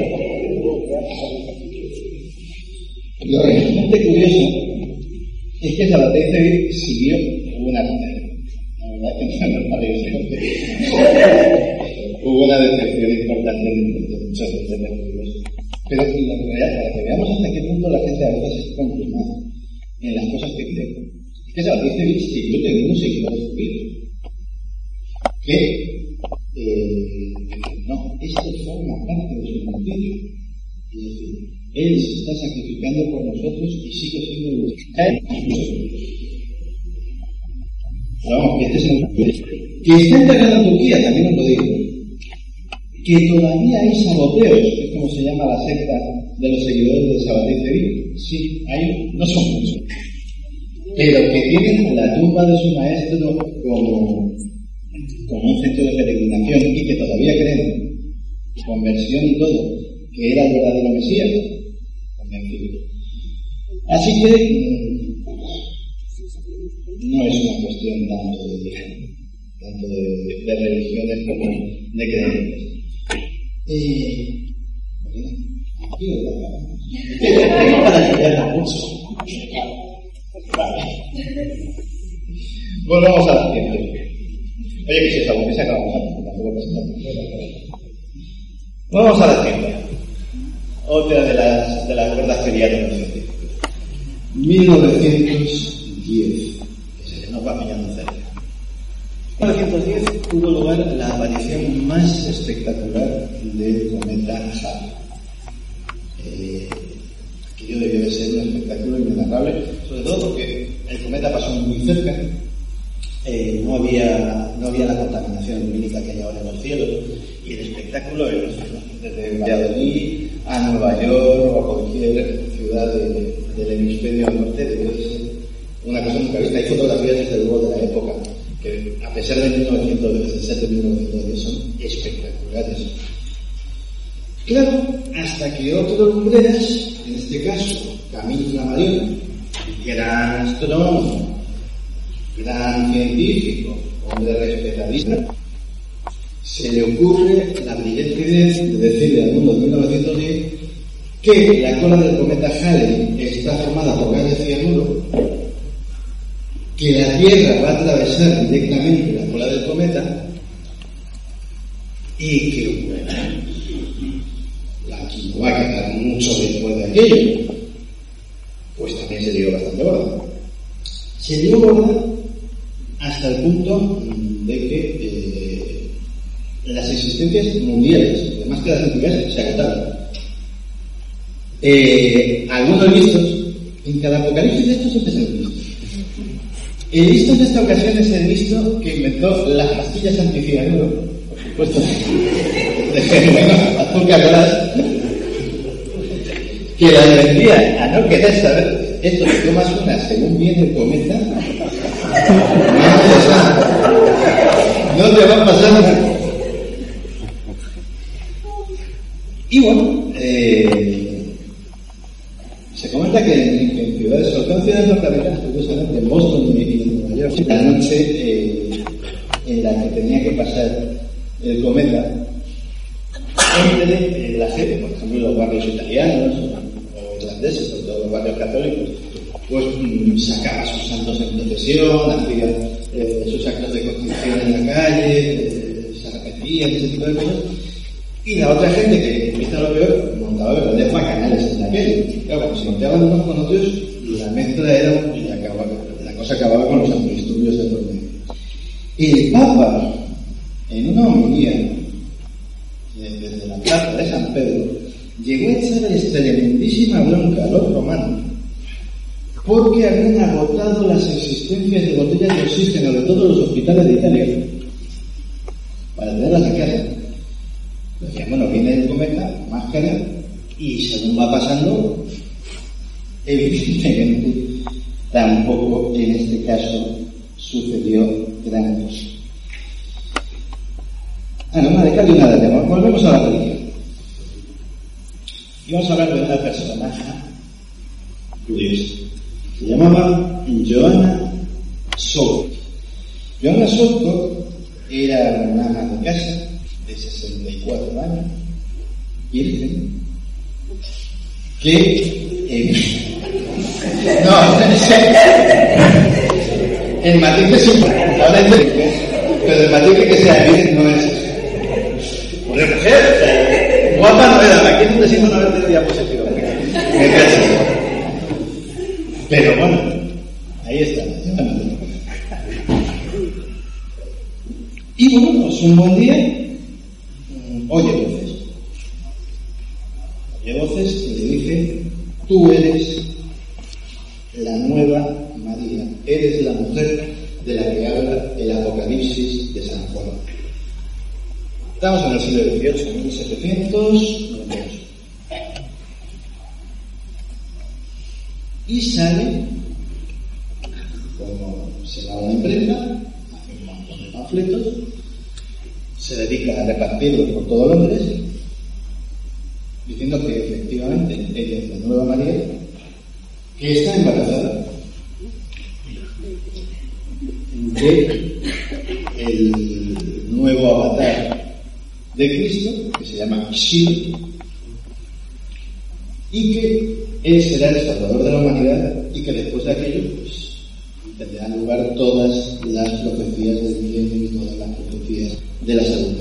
Lo realmente curioso es que Sabaté siguió una decepción. La verdad es que no me parece porque hubo una decepción importante de muchos de los judíos. Pero en realidad, para que veamos hasta qué punto la gente a veces es confirmada en las cosas que cree. Es que Sabaté siguió teniendo seguidores judíos. No, esto forma parte de su martirio. Es decir, Él se está sacrificando por nosotros y sigue siendo el no, este es el que está enterrado en Turquía, también os lo digo. Que todavía hay saboteos, es como se llama la secta de los seguidores de Sabaté Zevi. Sí, hay, no son muchos, pero que tienen la tumba de su maestro como un centro de peregrinación y que todavía creen, conversión y todo, que era el verdadero Mesías. Así que no es una cuestión tanto de religiones como de creencias. Tengo para estudiar mucho. Vale. Volvamos a la ciencia. Oye, que si es algo que se acabamos tampoco pasa nada. Vamos a la ciencia. Otra de las cuerdas ferianas de los científicos. 1910, que se nos va pillando cerca. En 1910 tuvo lugar la aparición más espectacular del cometa Halley. Aquello debió de ser un espectáculo inenarrable, sobre todo porque el cometa pasó muy cerca, no había la contaminación lumínica que hay ahora en los cielos, y el espectáculo era desde Valladolid a Nueva York o a cualquier ciudad del hemisferio norte, debió de ser una cosa nunca vista. Hay fotografías desde luego de la época que, a pesar de 1917 1910, son espectaculares. Claro, hasta que otros lumbreras, en este caso Camille Flammarion, gran astrónomo, gran científico, hombre respetadísimo, se le ocurre la brillante idea de decirle al mundo de 1910 que la cola del cometa Halley está formada por gas de cianuro, que la Tierra va a atravesar directamente la cola del cometa y que, bueno, la quinoa va a quedar mucho después de aquello. Pues también se dio bastante gorda. Se dio gorda hasta el punto de que las existencias mundiales, además que las científicas, se agotaron. Algunos listos, en cada apocalipsis de estos siempre se han visto. El listo en esta ocasión es el listo que inventó las pastillas anticianuro, por supuesto, de genuino azúcar glass, que las vendía a no querer saber. Esto que tomas una según viene el cometa, No te va a pasar nada. Y bueno, se comenta que en ciudades, sobre todo en ciudades norteamericanas, curiosamente en Boston y en Nueva York, la noche en la que tenía que pasar el cometa, entre la gente, por ejemplo, los barrios italianos o irlandeses, sobre todo los barrios católicos, pues sacaba sus santos en procesión, hacía sus actos de contrición en la calle, se arrepentían, ese tipo de cosas. Y la otra gente que empieza lo peor, montaba verdaderos bacanales en la calle. Claro, cuando se montaban unos con otros, la mezcla era, y la cosa acababa con los antidisturbios de por medio. El Papa, en una homilía desde la plaza de San Pedro, llegó a echarles tremendísima bronca a los romanos porque habían agotado las existencias de botellas de oxígeno de todos los hospitales de Italia para tenerlas a casa. Decían, bueno, viene el cometa, máscara, y según va pasando, evidentemente, tampoco en este caso sucedió gran cosa. Una de cal y una de arena. Volvemos a la religión. Y vamos a hablar de una personaje curiosa. Se llamaba Johanna Southcott. Johanna Southcott era una ama de casa de 64 años, virgen, que el matiz es importante, pero el matiz de que sea virgen no es porque mujer, guapa no era, aquí no decimos no haber tenido diapositiva. Pero bueno, ahí está. Y bueno, pues un buen día oye voces que le dicen: tú eres la nueva María, eres la mujer de la que habla el Apocalipsis de San Juan. Estamos en el siglo XVIII, 1798. Y sale, como se va a una imprenta, hace un montón de panfletos, se dedica a repartirlos por todo Londres, diciendo que efectivamente ella es la nueva María, que está embarazada de el nuevo avatar de Cristo, que se llama Shil, y que él será el salvador de la humanidad, y que después de aquello pues tendrán lugar todas las profecías del milenio y todas las profecías de la salud.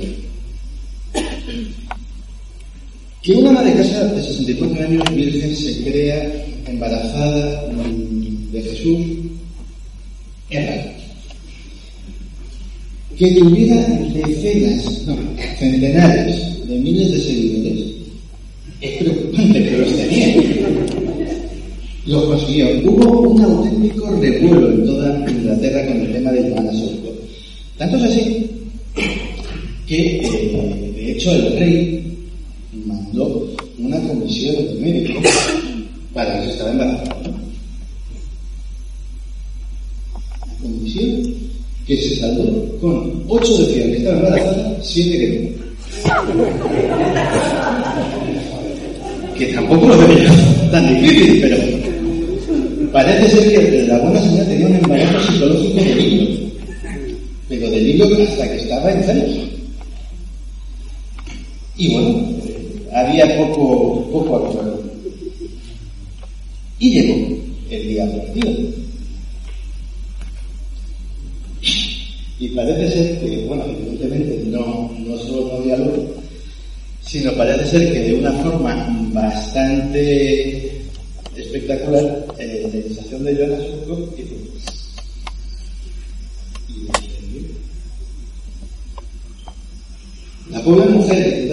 Que una ama de casa de 64 años virgen se crea embarazada de Jesús es raro. Que tuviera centenares de miles de seguidores es preocupante, pero los tenía. Los consiguió. Hubo un auténtico revuelo en toda Inglaterra con el tema de Johanna Southcott. Tanto es así que, de hecho, el rey mandó una comisión de médicos para que se estaba embarazada. Una comisión que se saldó con 8 decían que estaba embarazada, 7 que no. Que tampoco lo veía tan difícil, pero parece ser que la buena señora tenía un embarazo psicológico del hilo, pero del hilo hasta que estaba enferma. Y bueno, había poco acuerdo. Y llegó el día partido. Y parece ser que, bueno, evidentemente no solo no diálogo, sino parece ser que de una forma bastante espectacular, la iniciación de Johanna Southcott la pobre mujer,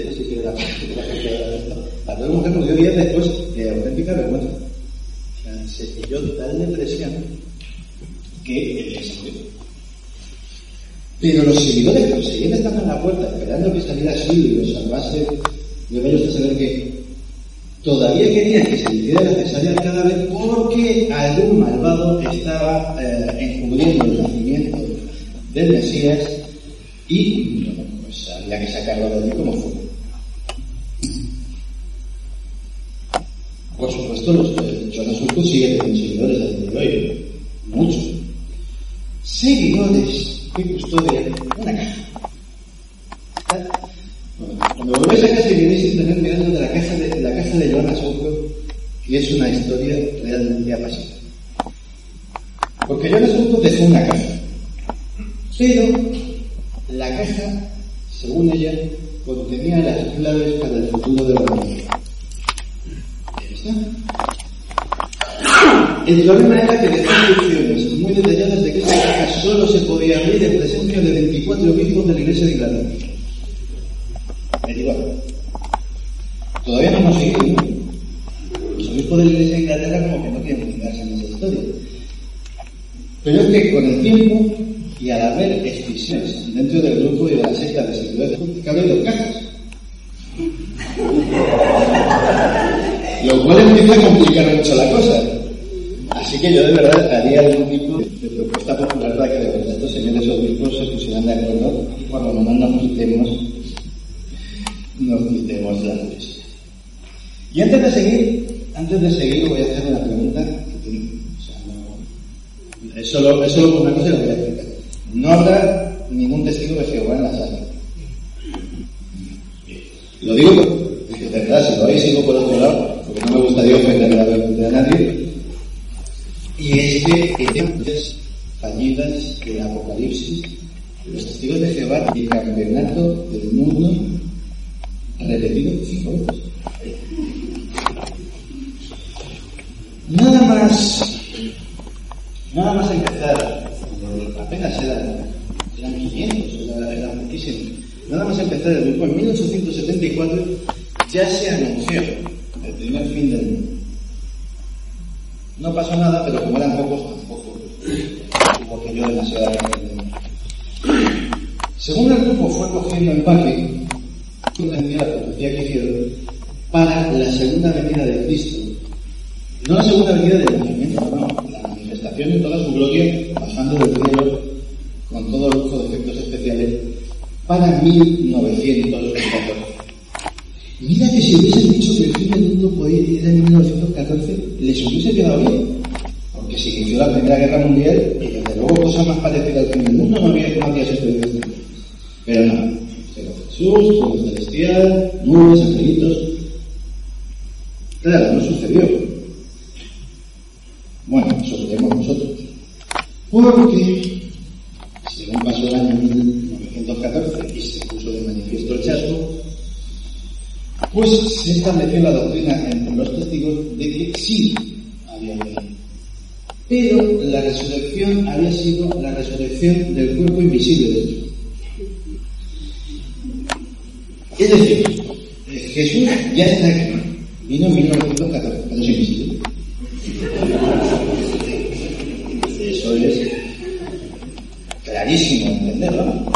la pobre mujer murió días después de auténtica vergüenza. O sea, se pilló tal depresión que se murió. Pero los seguidores que seguían estando en la puerta esperando que saliera así y los salvase, de ellos a saber que todavía querían que se hiciera necesaria el cadáver porque algún malvado estaba encubriendo el nacimiento del Mesías y bueno, pues había que sacarlo de allí como fuera. Por supuesto, Jonas Ulfo sigue teniendo seguidores a día de hoy, muchos. Seguidores que custodian una caja. Cuando volvéis a casa y veréis simplemente mirando de la caja de Jonas Ulfo, que es una historia realmente apasionante. Porque Jonas Ulfo dejó una caja, pero la caja, según ella, contenía las claves para el futuro de la humanidad. El problema era que dejó instrucciones muy detalladas de que esa caja solo se podía abrir en presencia de 24 obispos de la Iglesia de Inglaterra. 24. Todavía no hemos seguido, ¿no? Los obispos de la Iglesia de Inglaterra como que no quieren fijarse en esa historia. Pero es que con el tiempo y al haber escisiones dentro del grupo y de la secta de seguidores, caben 2 cajas. Lo cual empieza a complicar mucho la cosa. Así que yo de verdad haría algún tipo de propuesta popular para que de verdad estos señores obispos se pusieran de acuerdo y por lo menos nos quitemos las leyes. Y antes de seguir voy a hacer una pregunta que es solo por una cosa que voy a explicar. No habrá ningún testigo de Jehová en la sala. Lo digo porque de verdad, si lo hay, sigo por otro lado, porque no me gustaría ofender la vergüenza a nadie. Y es que entonces fallidas del Apocalipsis, los testigos de Jehová, el campeonato del mundo repetido 5 veces. Nada más empezar, apenas eran 500, era poquísimo. Nada más empezar el grupo, en 1874 ya se anunció el primer fin del mundo. No pasó nada, pero como eran pocos, tampoco hubo que yo demasiada gente. Según el grupo fue cogiendo empaque, entendía la profecía que hicieron para la segunda venida de Cristo. No la segunda venida del nacimiento, no, la manifestación en toda su gloria, bajando del cielo con todo lujo de efectos especiales para 1914. Mira que si hubiesen dicho que el fin del mundo podía ir en 1914, les hubiese quedado bien, porque se inició la Primera Guerra Mundial y desde luego cosas más parecidas al fin del mundo no había sucedido. Pero no, llegó Jesús, todo celestial, nubes, angelitos. Claro, no sucedió. Bueno, eso lo vemos nosotros. Porque, según pasó el año 1914 y se puso de manifiesto el chasco, pues se estableció la doctrina entre los testigos de que sí había venido. Pero la resurrección había sido la resurrección del cuerpo invisible de Dios. Es decir, Jesús ya está aquí. Vino en 1914, pero es invisible. Eso es clarísimo entenderlo, ¿no?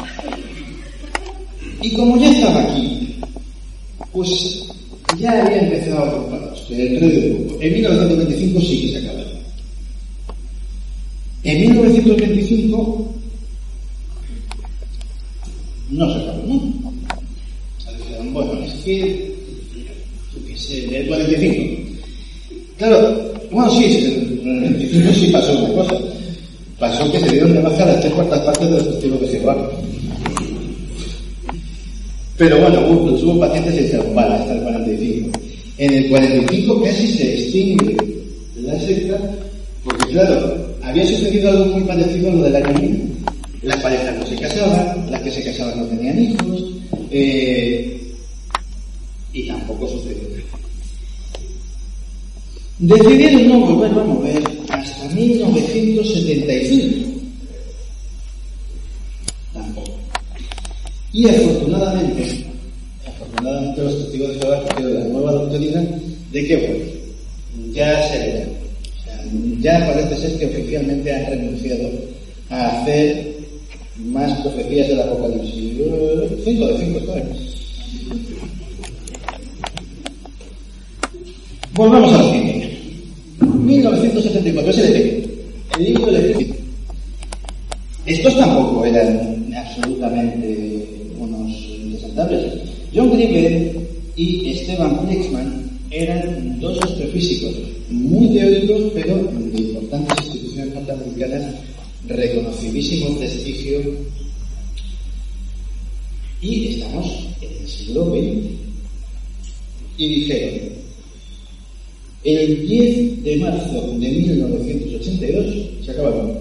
Y como ya estaba aquí, pues ya había empezado a preocuparnos, que el 3 de octubre. En 1925 sí que se acabó. En 1925 no se acabó, ¿no? Bueno, es que, yo qué sé, el 45. Claro, bueno, sí, en el 25 sí pasó una cosa. Pasó que se dieron de baja las 3/4 partes de los testigos de Jehová. Pero bueno, hubo pacientes y dijeron, vale, hasta el 45. En el 45 casi se extingue la secta, porque claro, había sucedido algo muy parecido a lo del año 1000. Las parejas no se casaban, las que se casaban no tenían hijos, y tampoco sucedió nada. Decidieron no volverlo a mover hasta 1975. Tampoco. Y afortunadamente los testigos de Jehová cogieron la nueva doctrina de que, bueno, ya se verá. O sea, ya parece ser que oficialmente han renunciado a hacer más profecías del Apocalipsis. 5 de 5, está bien. Volvamos a la ciencia. 1974, ese de el libro del ejército. Estos tampoco eran absolutamente unos impresentables. John Greger y Esteban Fleksman eran dos astrofísicos muy teóricos, pero de importantes instituciones norteamericanas, reconocidísimo prestigio. Y estamos en el siglo XX. Y dijeron, el 10 de marzo de 1982 se acaba el mundo.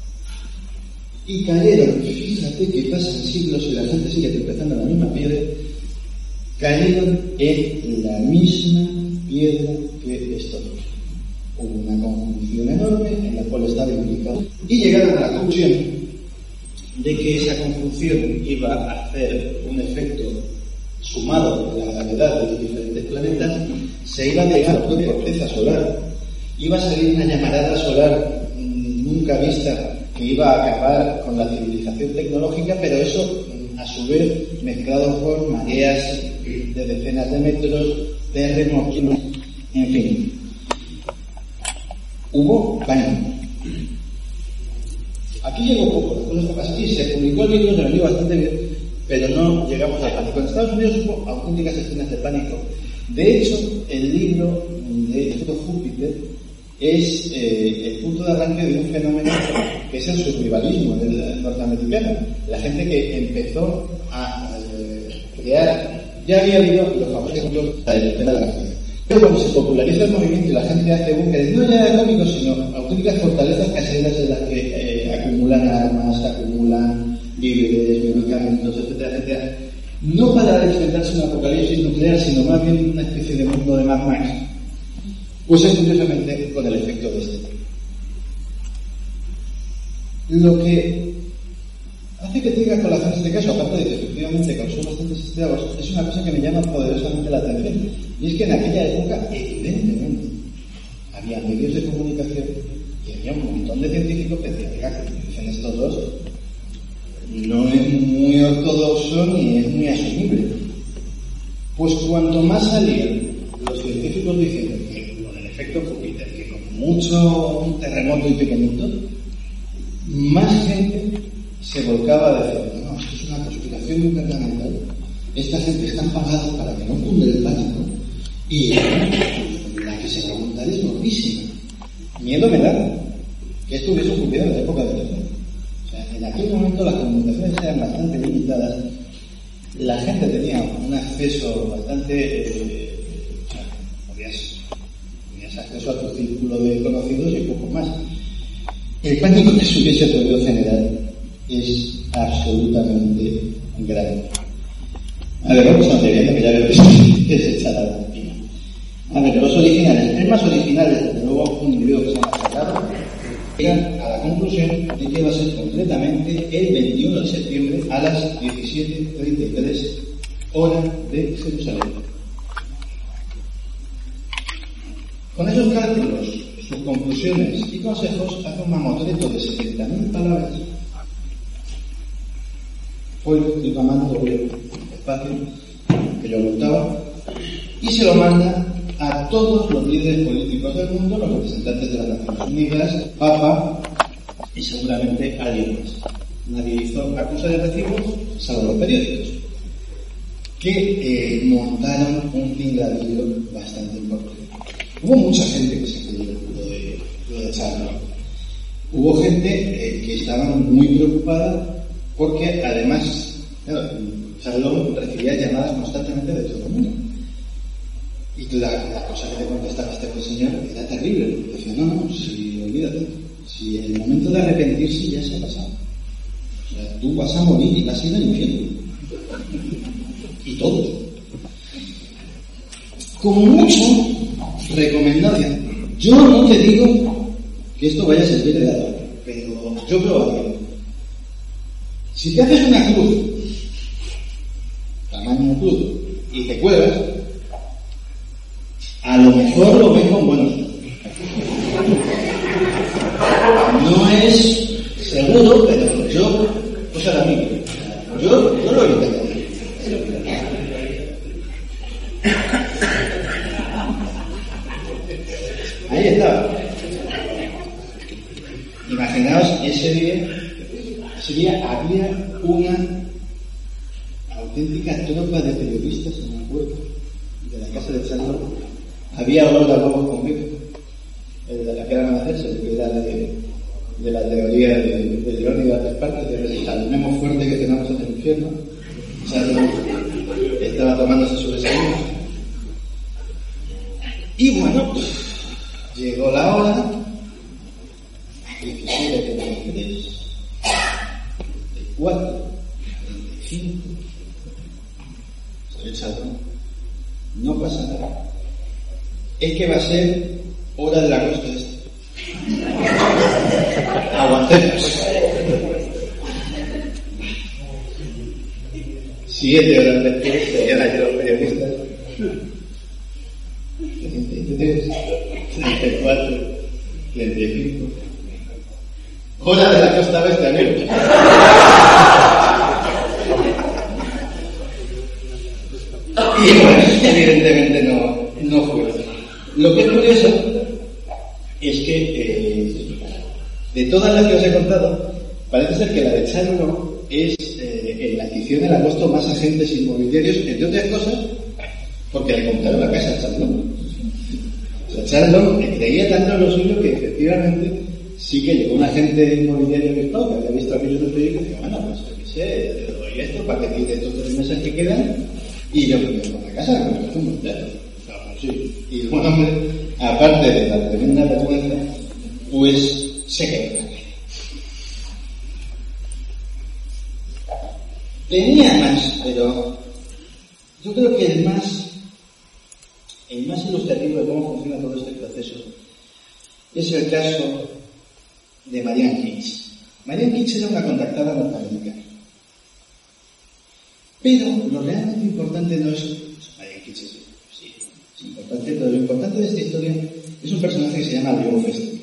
Y cayeron, fíjate que pasan siglos y la gente sigue tropezando en la misma piedra, cayeron en la misma piedra que estos. Hubo una conjunción enorme en la cual estaba implicado y llegaron a la conclusión de que esa conjunción iba a hacer un efecto sumado de la gravedad de los diferentes planetas, se iba a pegar a una corteza solar, iba a salir una llamarada solar nunca vista que iba a acabar con la civilización tecnológica, pero eso a su vez mezclado con mareas de decenas de metros, terremotos, en fin. Hubo pánico. Aquí llegó poco, las cosas pocas. Sí, se publicó el libro, se vendió bastante bien, pero no llegamos al pánico. En Estados Unidos hubo auténticas escenas de pánico. De hecho, el libro de Júpiter es el punto de arranque de un fenómeno que es el survivalismo norteamericano. La gente que empezó a crear, ya había habido los famosos ejemplos de la gracia. Pero cuando se populariza el movimiento y la gente hace búsquedas, no ya cómicos, sino auténticas fortalezas caseras en las que acumulan armas, acumulan víveres, medicamentos, etcétera, etcétera. No para enfrentarse a un apocalipsis nuclear, sino más bien una especie de mundo de Mad Max. Pues es curiosamente con el efecto de este. Lo que hace que tenga colación este caso, aparte de que efectivamente causó bastantes estragos, es una cosa que me llama poderosamente la atención. Y es que en aquella época, evidentemente, había medios de comunicación y había un montón de científicos que decían, oiga, que dicen estos dos, no es muy ortodoxo ni es muy asumible. Pues cuanto más salían los científicos diciendo que con el efecto Júpiter, que con mucho un terremoto y pequeñito, más gente se volcaba a decir, no, esto es una conspiración gubernamental, esta gente está pagada para que no cunde el pánico, y la que se va a montar es gordísima. Miedo me da que esto hubiese ocurrido en la época de Internet. O sea, en aquel momento las comunicaciones eran bastante limitadas, la gente tenía un acceso bastante... tenías acceso a tu círculo de conocidos y poco más. El pánico que se hubiese podido generar es absolutamente grave. A ver, vamos a ver, que ya veo que se echa la lámpina. A ver, los originales. El más original es, desde luego, un individuo que se llama Sagrado, llegan a la conclusión de que va a ser concretamente el 21 de septiembre a las 17:33 hora de Jerusalén. Con esos cálculos, sus conclusiones y consejos, hace un mamotreto de 70.000 palabras. Fue difamando por el espacio que yo montaba y se lo manda a todos los líderes políticos del mundo, los representantes de las Naciones Unidas, Papa y seguramente alguien más. Nadie hizo acusa de recibos, salvo los periódicos, que montaron un tingadillo bastante importante. Hubo mucha gente que se creyó lo de Charlo. Hubo gente que estaba muy preocupada porque además, claro, Charlo recibía llamadas constantemente de todo el mundo. Y la cosa que le contestaba este señor era terrible. Decía, no, si olvídate, si el momento de arrepentirse ya se ha pasado. O sea, tú vas a morir y vas a ir al infierno. Y todos. Como mucho, recomendación. Yo no te digo que esto vaya a servir de nada, pero yo probaría. Si te haces una cruz, tamaño cruz, y te cuelgas, a lo mejor lo ven con buenos ojos. No es seguro, pero yo, pues ahora mismo, yo lo intentaría. Ahí estaba. Imaginaos ese día había una auténtica tropa de periodistas en la puerta de la casa de Chandler. Había olor a huevos con pico, de la que eran a hacerse, que era de la teoría de León y de las tres partes, de desayunemos fuerte que tenemos en el infierno. Chandler estaba tomándose su desayuno. Y bueno, llegó la hora, 17, 33, 34, 35, soy Chandler. No pasa nada. Es que va a ser hora de la costa este. Aguantemos. 7 horas después serían allí los periodistas. 33, 34, 35. Hora de la costa oeste, amigos. Y bueno, evidentemente no fue. Lo que es curioso es que de todas las que os he contado, parece ser que la de Charlo es la que hicieron en agosto más agentes inmobiliarios, entre otras cosas, porque le compraron la casa a Charlón. O sea, Charlón creía tanto en lo suyo que efectivamente sí que llegó un agente inmobiliario que había visto aquellos dos proyectos y dijo, bueno, pues yo qué sé, te doy esto para que quite estos 3 meses que quedan y yo me quedo con la casa, que me parece un buen dato. Sí. Y el buen hombre, aparte de la tremenda vergüenza, pues se quedó tranquilo. Tenía más, pero yo creo que el más ilustrativo de cómo funciona todo este proceso es el caso de Marianne Kitts. Marianne Kitts era una contactada norteamericana. Pero lo realmente importante no es Marianne Kitts, es importante, pero lo importante de esta historia es un personaje que se llama Leon Festinger.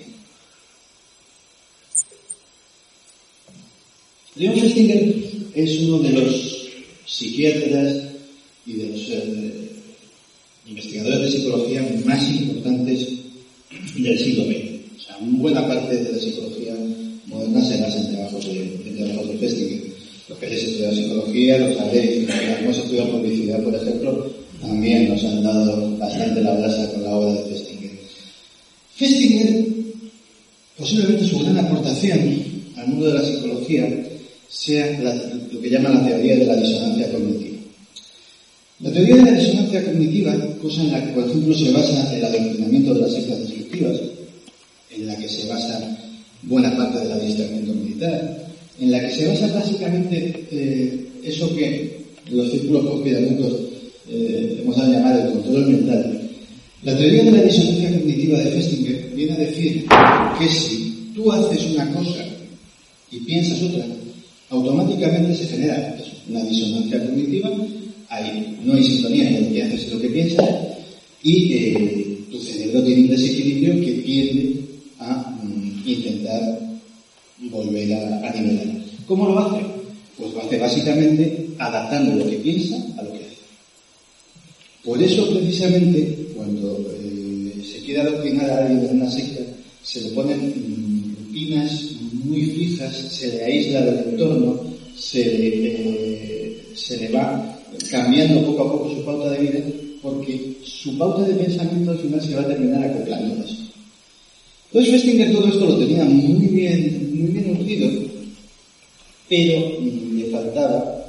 Leon Festinger es uno de los psiquiatras y de los investigadores de psicología más importantes del siglo XX. O sea, buena parte de la psicología moderna se basa en trabajos de Festinger. Los que hayáis estudiado psicología, lo sabéis, los que hemos estudiado publicidad, por ejemplo, también nos han dado bastante la brasa con la obra de Festinger. Festinger, posiblemente su gran aportación al mundo de la psicología sea lo que llaman la teoría de la disonancia cognitiva. La teoría de la disonancia cognitiva, cosa en la que, por ejemplo, se basa el adoctrinamiento de las sectas destructivas, en la que se basa buena parte del adiestramiento militar, en la que se basa básicamente eso que los círculos conspiranoicos hemos dado a llamar el control mental. La teoría de la disonancia cognitiva de Festinger viene a decir que si tú haces una cosa y piensas otra, automáticamente se genera una disonancia cognitiva, no hay sintonía entre lo que haces y lo que piensas, y tu cerebro tiene un desequilibrio que tiende a intentar volver a nivelar. ¿Cómo lo hace? Pues lo hace básicamente adaptando lo que piensa a lo que hace. Por eso, precisamente, cuando se quiere adoctrinar a alguien en una secta, se le ponen rutinas muy fijas, se le aísla del entorno, se le va cambiando poco a poco su pauta de vida, porque su pauta de pensamiento al final se va a terminar acoplando a eso. Entonces Festinger todo esto lo tenía muy bien nutrido, pero le faltaba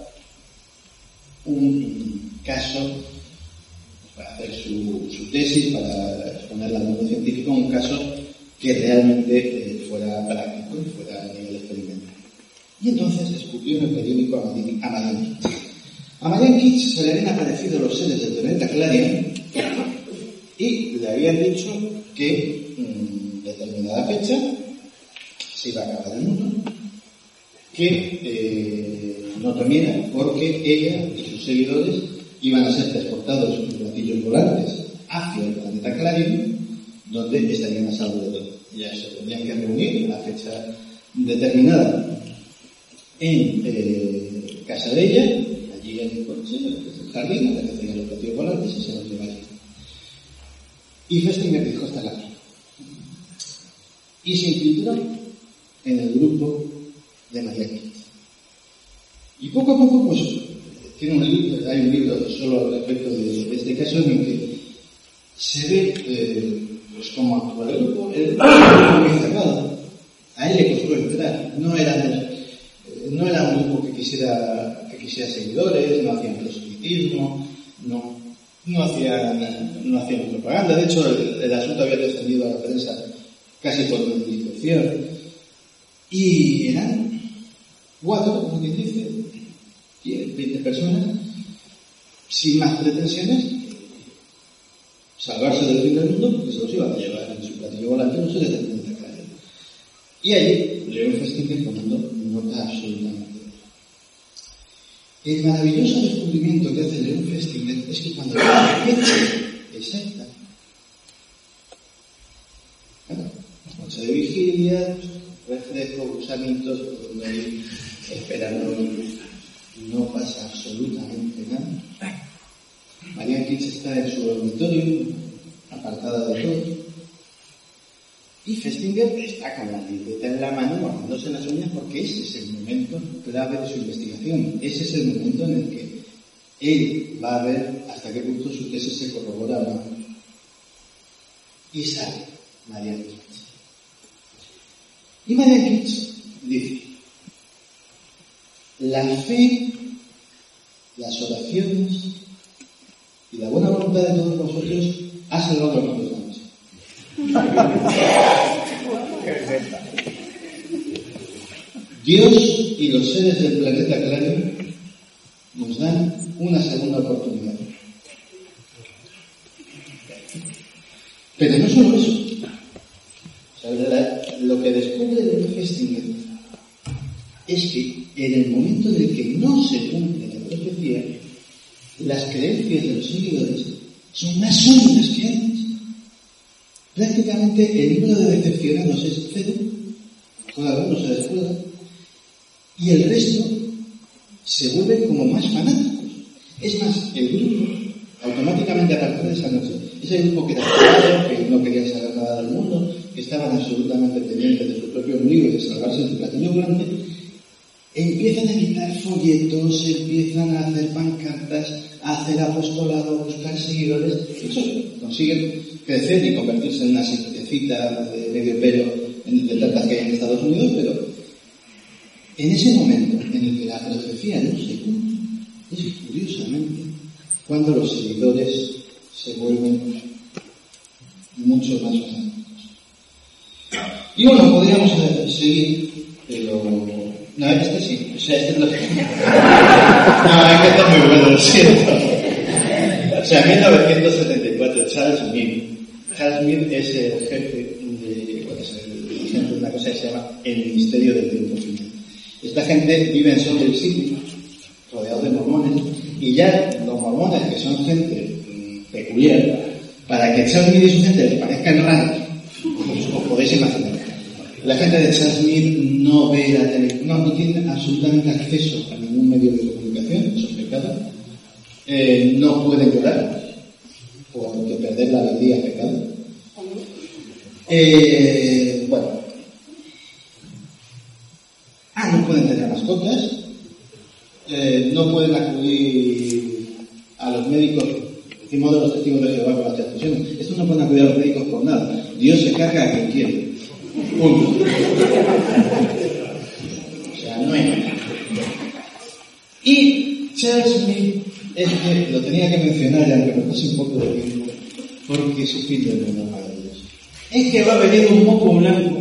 un caso para hacer su tesis, para exponerla al mundo científico, un caso que realmente fuera práctico y fuera a nivel experimental. Y entonces descubrió en el periódico a Marianne Kitts. A Marianne Kitts se le habían aparecido los seres del planeta Clarion y le habían dicho que determinada fecha se iba a acabar el mundo, que no temiera porque ella y sus seguidores iban a ser transportados en platillos volantes hacia el planeta Clarion, donde estarían a salvo de todo. Ya se tendrían que reunir a la fecha determinada en casa de ella, allí en el jardín, donde hacían los platillos volantes y se los llevarían. Y Festinger dijo hasta la vida. Y se infiltró en el grupo de Marianne Kitts. Y poco a poco, pues, hay un libro solo al respecto de este caso en el que se ve pues cómo actúa el grupo. El grupo muy cerrado. A él le costó entrar. No era un grupo que quisiera seguidores, no hacían proselitismo, no hacían propaganda. De hecho, el asunto había descendido a la prensa casi por una discusión. Y eran 4, como quien dice, 20 personas, sin más pretensiones, salvarse del fin del mundo, porque se los iban a llevar en su platillo volante, no se les tenía que caer. Y ahí, Leon Festinger tomando nota absolutamente. El maravilloso descubrimiento que hace Leon Festinger es que cuando la fecha exacta, noche de vigilia, refresco, gusanitos, esperando, no pasa absolutamente nada. Marianne Kitz está en su dormitorio, apartada de todo, y Festinger está con la libreta en la mano, mojándose las uñas, porque ese es el momento clave de su investigación. Ese es el momento en el que él va a ver hasta qué punto su tesis se corrobora o no. Y sale Marianne Kitz. Y Marianne Kitz dice: la fe, las oraciones y la buena voluntad de todos vosotros ha salvado al mundo esta noche. Dios y los seres del planeta Clario nos dan una segunda oportunidad. Pero no solo eso. O sea, lo que descubre el Festinger es que en el momento en el que no se cumple la profecía, las creencias de los seguidores son más sólidas que antes. Prácticamente el número de decepcionados es 0, cada uno se descuida, y el resto se vuelven como más fanáticos. Es más, el grupo, automáticamente a partir de esa noche, ese grupo que era claro, que no quería saber nada del mundo, que estaban absolutamente pendientes de su propio ombligo y de salvarse del platillo volante, empiezan a editar folletos, empiezan a hacer pancartas, a hacer apostolado, a buscar seguidores. Eso consiguen crecer y convertirse en una sectecita de medio pelo de tantas que hay en Estados Unidos, pero en ese momento en el que la profecía no se cumple, es curiosamente cuando los seguidores se vuelven mucho más fanáticos. Y bueno, podríamos seguir, pero no, este sí, o sea, este es lo que... No, es que está muy bueno, lo siento. O sea, 1974, Charles Mead. Charles Mead es el jefe de una cosa que se llama el Ministerio del Tiempo Final. Esta gente vive en Salt Lake City, rodeados de mormones, y ya los mormones, que son gente peculiar, para que Charles Mead y su gente les parezcan raros, os podéis imaginar. La gente de Charles Mead no ve la televisión, no tiene absolutamente acceso a ningún medio de comunicación, eso es pecado. No pueden llorar, porque perder la alegría es pecado. Bueno. No pueden tener mascotas, no pueden acudir a los médicos, decimos de los testigos de Jehová con las transfusiones. Estos no pueden acudir a los médicos por nada. Dios se carga a quien quiere. Punto. O sea, no hay nada. Y Charles Smith, es que lo tenía que mencionar, aunque me pase un poco de tiempo, porque su fin del mundo es maravilloso. Es que va a venir un moco blanco.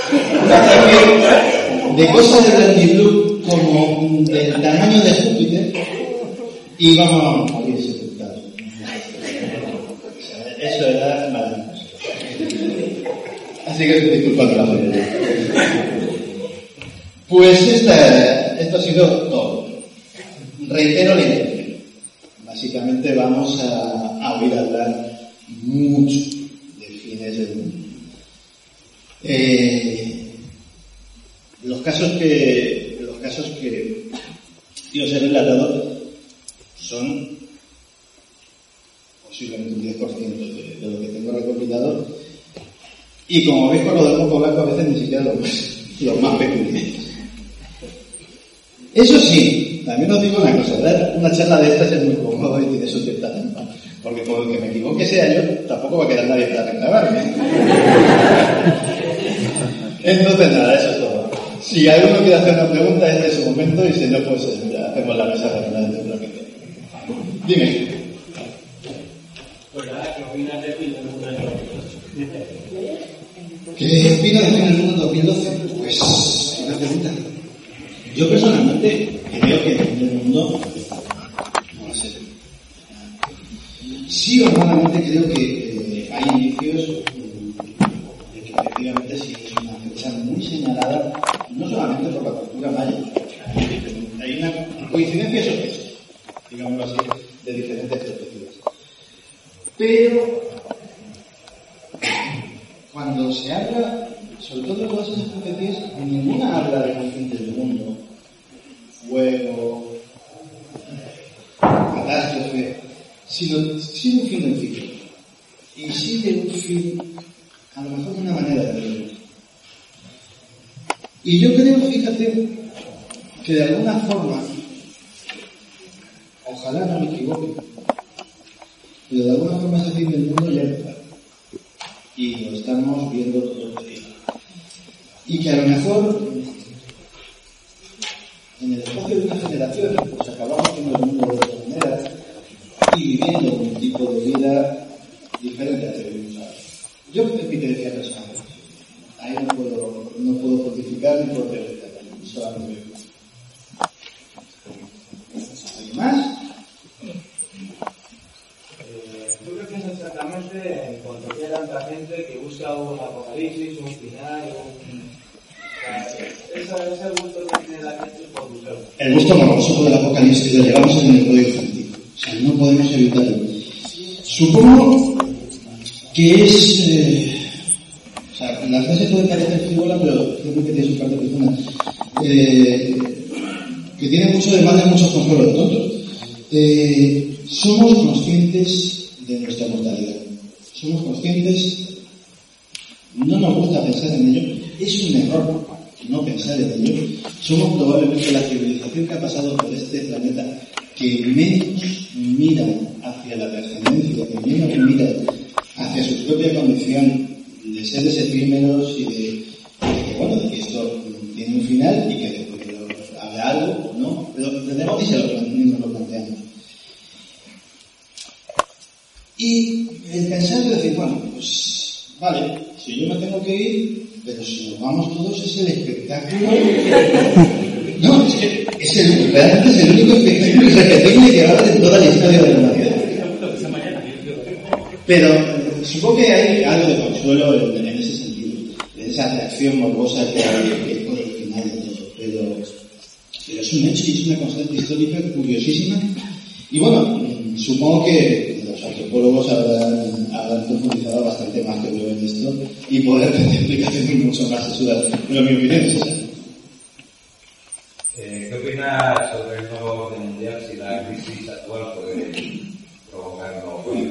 De cosas de blanquiblu como del tamaño de Júpiter, y vamos a morir sepultados. Eso era maravilloso. Así que disculpad la mayoría. Pues esto ha sido todo. Reitero la intención. Básicamente vamos a oír hablar mucho de fines del mundo. Los casos que os he relatado son posiblemente un 10% de lo que tengo recopilado, y como veis con lo del moco blanco a veces ni siquiera los más peculiares. Eso sí, también os digo una cosa, ¿verdad? Una charla de estas es muy cómodo y tiene su cierta trampa. Porque por el que me equivoque sea yo, tampoco va a quedar nadie para reclamarme. Entonces, nada, eso es todo. Si alguno quiere hacer una pregunta, este es su momento, y si no, pues hacemos la mesa regular de lo que quede. Dime. Pues nada, ¿qué opinas de fin del mundo de 2012? ¿Qué opino de fin del mundo 2012? Pues, una pregunta. Yo personalmente creo que el fin del mundo no va a ser. Sí, normalmente creo que hay indicios de que efectivamente sí es una fecha muy señalada, no solamente por la cultura maya, hay una coincidencia sorpresa, digámoslo así, de diferentes perspectivas. Pero cuando se habla, sobre todo de todas esas profecías, ninguna habla de un fin del mundo, fuego, catástrofe, sino sí de un fin del ciclo. Y sí de un fin, a lo mejor de una manera de verlo. Y yo creo, fíjate, que de alguna forma, ojalá no me equivoque, pero de alguna forma ese fin del mundo ya está. Y lo estamos viendo todos los días. Y que a lo mejor, en el espacio de una generación, pues acabamos viendo el mundo de otra manera y viviendo un tipo de vida diferente a la que vivimos ahora. Yo en mi creencia personal, ahí no puedo fortificar ni puedo teorizar, solamente veo. ¿Alguien más? ¿Tú qué piensas exactamente en cuanto a tanta gente que busca un apocalipsis, un final, ese gusto que tiene la gente por buscarlo? El gusto morboso del apocalipsis lo llevamos en el código infantil. O sea, no podemos evitarlo. Supongo que es... o sea, la frase puede parecer frívola, pero creo que tiene su parte profunda. Que tiene mucho de mal de muchos consuelos tontos. Somos conscientes de nuestra mortalidad. Somos conscientes, no nos gusta pensar en ello, es un error no pensar en ello. Somos probablemente la civilización que ha pasado por este planeta que menos mira hacia la trascendencia, que menos mira hacia su propia condición de seres efímeros y de que esto tiene un final y que habrá algo, ¿no? Pero tenemos y nos lo planteamos. Y el pensar de decir, bueno, pues vale, si yo me tengo que ir, pero si nos vamos todos es el espectáculo. No, es que realmente es el único espectáculo irrepetible que va a haber en toda la historia de la humanidad. Pero supongo que hay algo de consuelo en ese sentido, en esa atracción morbosa que hay por el final de todo. Pero es un hecho y es una constante histórica curiosísima. Y bueno, supongo que los antropólogos habrán profundizado bastante más que yo en esto y poder tener explicaciones mucho más sesudas. Pero mi opinión es esa. ¿Qué opinas sobre el nuevo orden mundial si la crisis actual puede provocar un nuevo juego?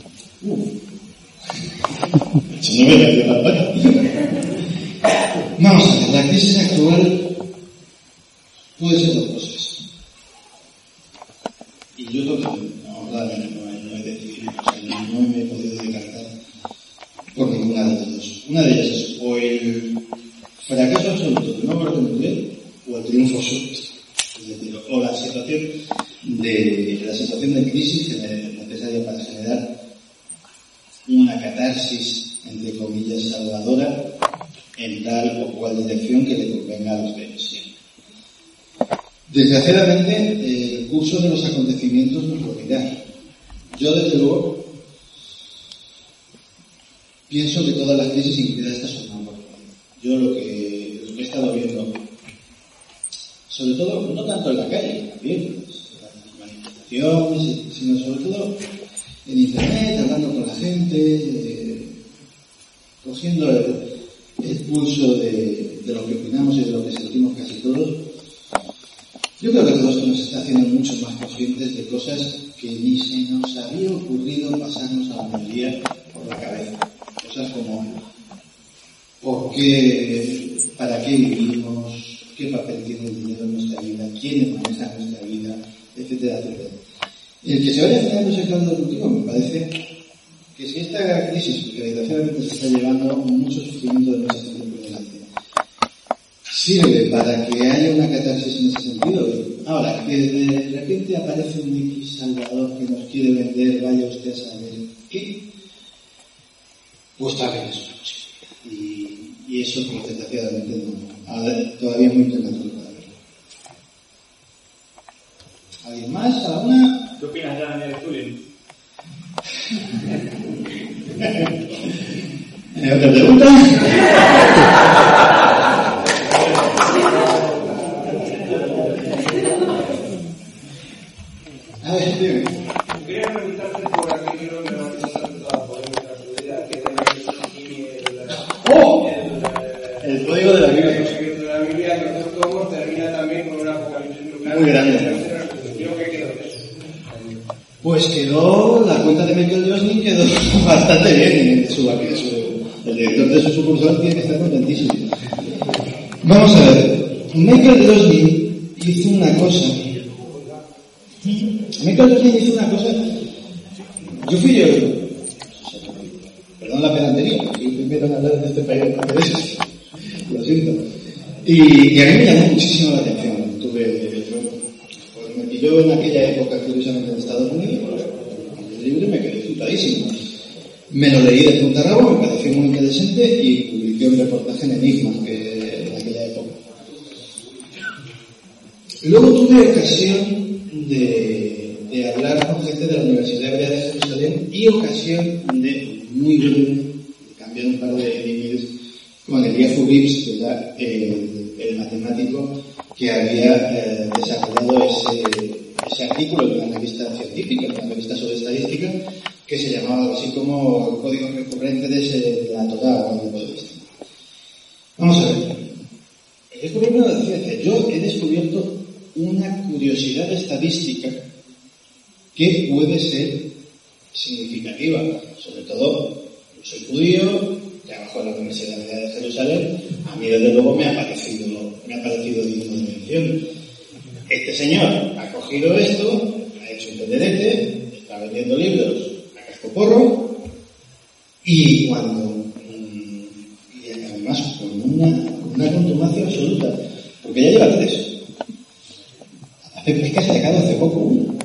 Eso no me cayó la pata. Vamos a ver, la crisis actual puede ser dos cosas. Y yo creo que no he decidido, o sea, no me he podido decantar por ninguna de las dos. Una de ellas es o el fracaso absoluto del nuevo orden mundial o el triunfo absoluto. Es decir, o la situación de crisis necesaria para generar una catarsis, entre comillas, salvadora en tal o cual dirección que le convenga a los medios siempre. Desgraciadamente, el curso de los acontecimientos nos lo dirá. Yo, desde luego, pienso que todas las crisis, incluidas estas, son una oportunidad. Yo lo que he estado viendo, sobre todo, no tanto en la calle, también, las manifestaciones, sino sobre todo en internet, hablando con la gente, cogiendo el pulso de lo que opinamos y de lo que sentimos casi todos. Yo creo que todo esto nos está haciendo mucho más conscientes de cosas que ni se nos había ocurrido pasarnos a la mayoría por la cabeza. Cosas como ¿por qué, para qué vivimos? ¿Qué papel tiene el dinero en nuestra vida? ¿Quiénes manejan nuestra vida? etcétera, etcétera. El que se vaya generando ese caldo de cultivo me parece que si esta crisis, que desgraciadamente se está llevando mucho sufrimiento de nuestra gente por delante, sirve para que haya una catarsis en ese sentido. Ahora, que de repente aparece un X Salvador que nos quiere vender, vaya usted a saber qué, pues también es una posibilidad. Y eso, pues, desgraciadamente, no. Ahora, todavía es muy prematuro para verlo. ¿Alguien más? ¿A una? ¿Qué opinas ya, Daniel Tulin? ¿Otra pregunta? A ver, dime. Quería preguntarte por aquello que nos has tratado por nuestra seguridad, que El código de la Biblia. El secreto de la Biblia, que los dos tomos termina también con un apocalipsis nuclear. Muy grande. Creo que quedó eso. Pues quedó, la cuenta de Michael Josnin quedó bastante bien. El director de su sucursal tiene que estar contentísimo. Vamos a ver. Michael Josnin hizo una cosa. Perdón la pedantería, porque yo primero en hablar de este país de intereses. Lo siento. Y a mí me llamó muchísimo la atención. Me pilló en aquella época, curiosamente, en Estados Unidos, el libro me quedé flipadísimo. Me lo leí de punta a rabo, me pareció muy interesante y publiqué un reportaje en Enigma en aquella época. Luego tuve ocasión de hablar con gente de la Universidad Hebrea de Jerusalén y ocasión de, muy breve, cambiar un par de emails con Eliyahu Rips, que era el matemático que había desarrollado ese artículo de una revista científica, de una revista sobre estadística, que se llamaba algo así como Códigos Recurrentes de la Torá o algo de esto. Vamos a ver. El descubrimiento de la ciencia. Yo he descubierto una curiosidad estadística que puede ser significativa. Sobre todo, yo soy judío, trabajo en la Universidad de Jerusalén, a mí desde luego me ha parecido digno de mención. Este señor ha cogido esto, ha hecho un tenderete, está vendiendo libros a cascoporro y además con una contumacia absoluta, porque ya lleva 3. Es que se ha sacado hace poco uno.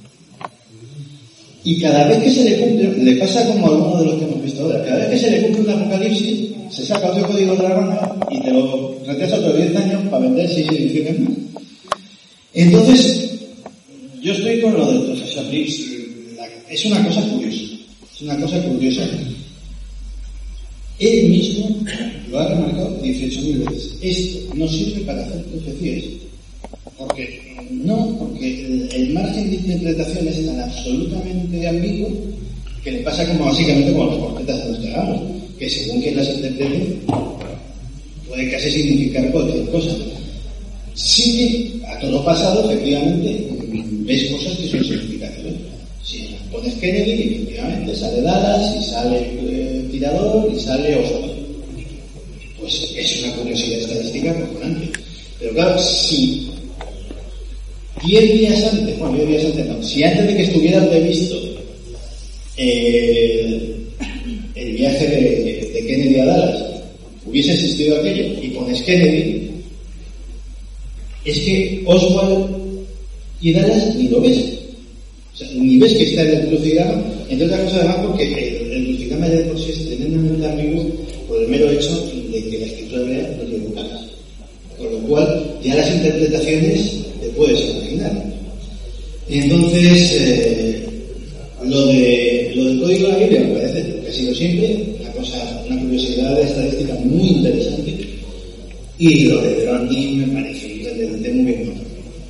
Y cada vez que se le cumple, le pasa como a alguno de los que hemos visto ahora, cada vez que se le cumple un apocalipsis, se saca otro código de la rana y te lo retrasa otros 10 años para vender 6 ediciones más. Entonces, yo estoy con lo del profesor Rips. Es una cosa curiosa. Él mismo lo ha remarcado 18.000 veces. Esto no sirve para hacer profecías. Porque el margen de interpretación es tan absolutamente ambiguo que le pasa como básicamente como las cortetas de los tejanos, que según quien las interprete puede casi significar cualquier cosa. Sí que a todo pasado, efectivamente, ves cosas que son significativas. Si pones Kennedy, efectivamente sale Dallas, y sale Tirador, y sale Oswald. Pues es una curiosidad estadística acojonante. Pero claro, si 10 días antes no, si antes de que estuviera previsto el viaje de Kennedy a Dallas hubiese existido aquello y pones Kennedy, es que Oswald y Dallas ni lo ves. O sea, ni ves que está en el crucigrama, entre otras cosas además porque el crucigrama ya de por sí es tremendamente ambiguo por el mero hecho de que la escritura hebrea no tiene vocales. Con lo cual, ya las interpretaciones te puedes imaginar. Entonces, lo del código de la Biblia me parece que ha sido siempre una curiosidad estadística muy interesante. Y lo de Browning me parece evidentemente muy bien notado.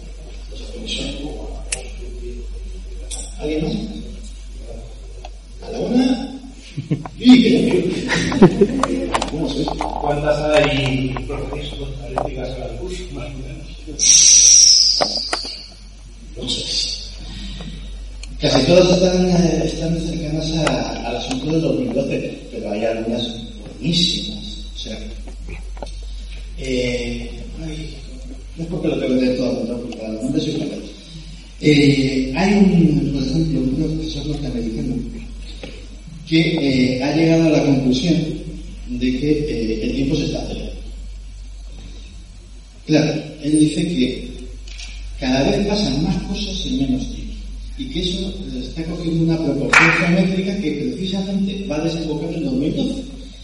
¿Alguien más? ¿A la una? ¡Y que ¿cómo es eso? ¿Cuántas hay profecías apocalípticas a la luz, más o menos? No sé. Casi todas están cercanas al asunto del 2012, pero hay algunas buenísimas. O sea, no es porque lo tengo de todo, porque para los nombres soy fatal. Hay por ejemplo, un profesor norteamericano que ha llegado a la conclusión de que el tiempo se está acelerando. Claro, él dice que cada vez pasan más cosas en menos tiempo y que eso está cogiendo una proporción geométrica que precisamente va a desembocar en 2012.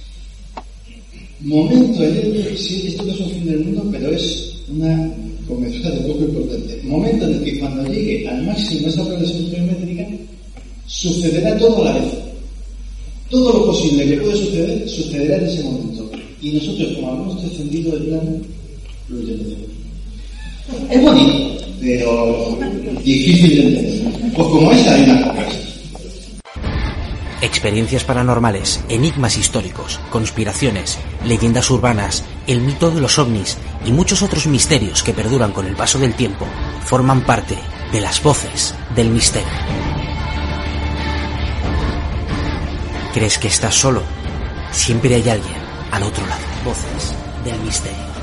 Momento en el que, sí, esto no es un fin del mundo, pero es una comenzada de poco importante. Momento en el que cuando llegue al máximo esa progresión geométrica, sucederá todo a la vez. Todo lo posible que puede suceder, sucederá en ese momento. Y nosotros, como habremos trascendido el plano, lo entendemos. Es bonito, pero difícil de entender. Pues como esa hay una cosa. Experiencias paranormales, enigmas históricos, conspiraciones, leyendas urbanas, el mito de los ovnis y muchos otros misterios que perduran con el paso del tiempo forman parte de las voces del misterio. ¿Crees que estás solo? Siempre hay alguien al otro lado. Voces del misterio.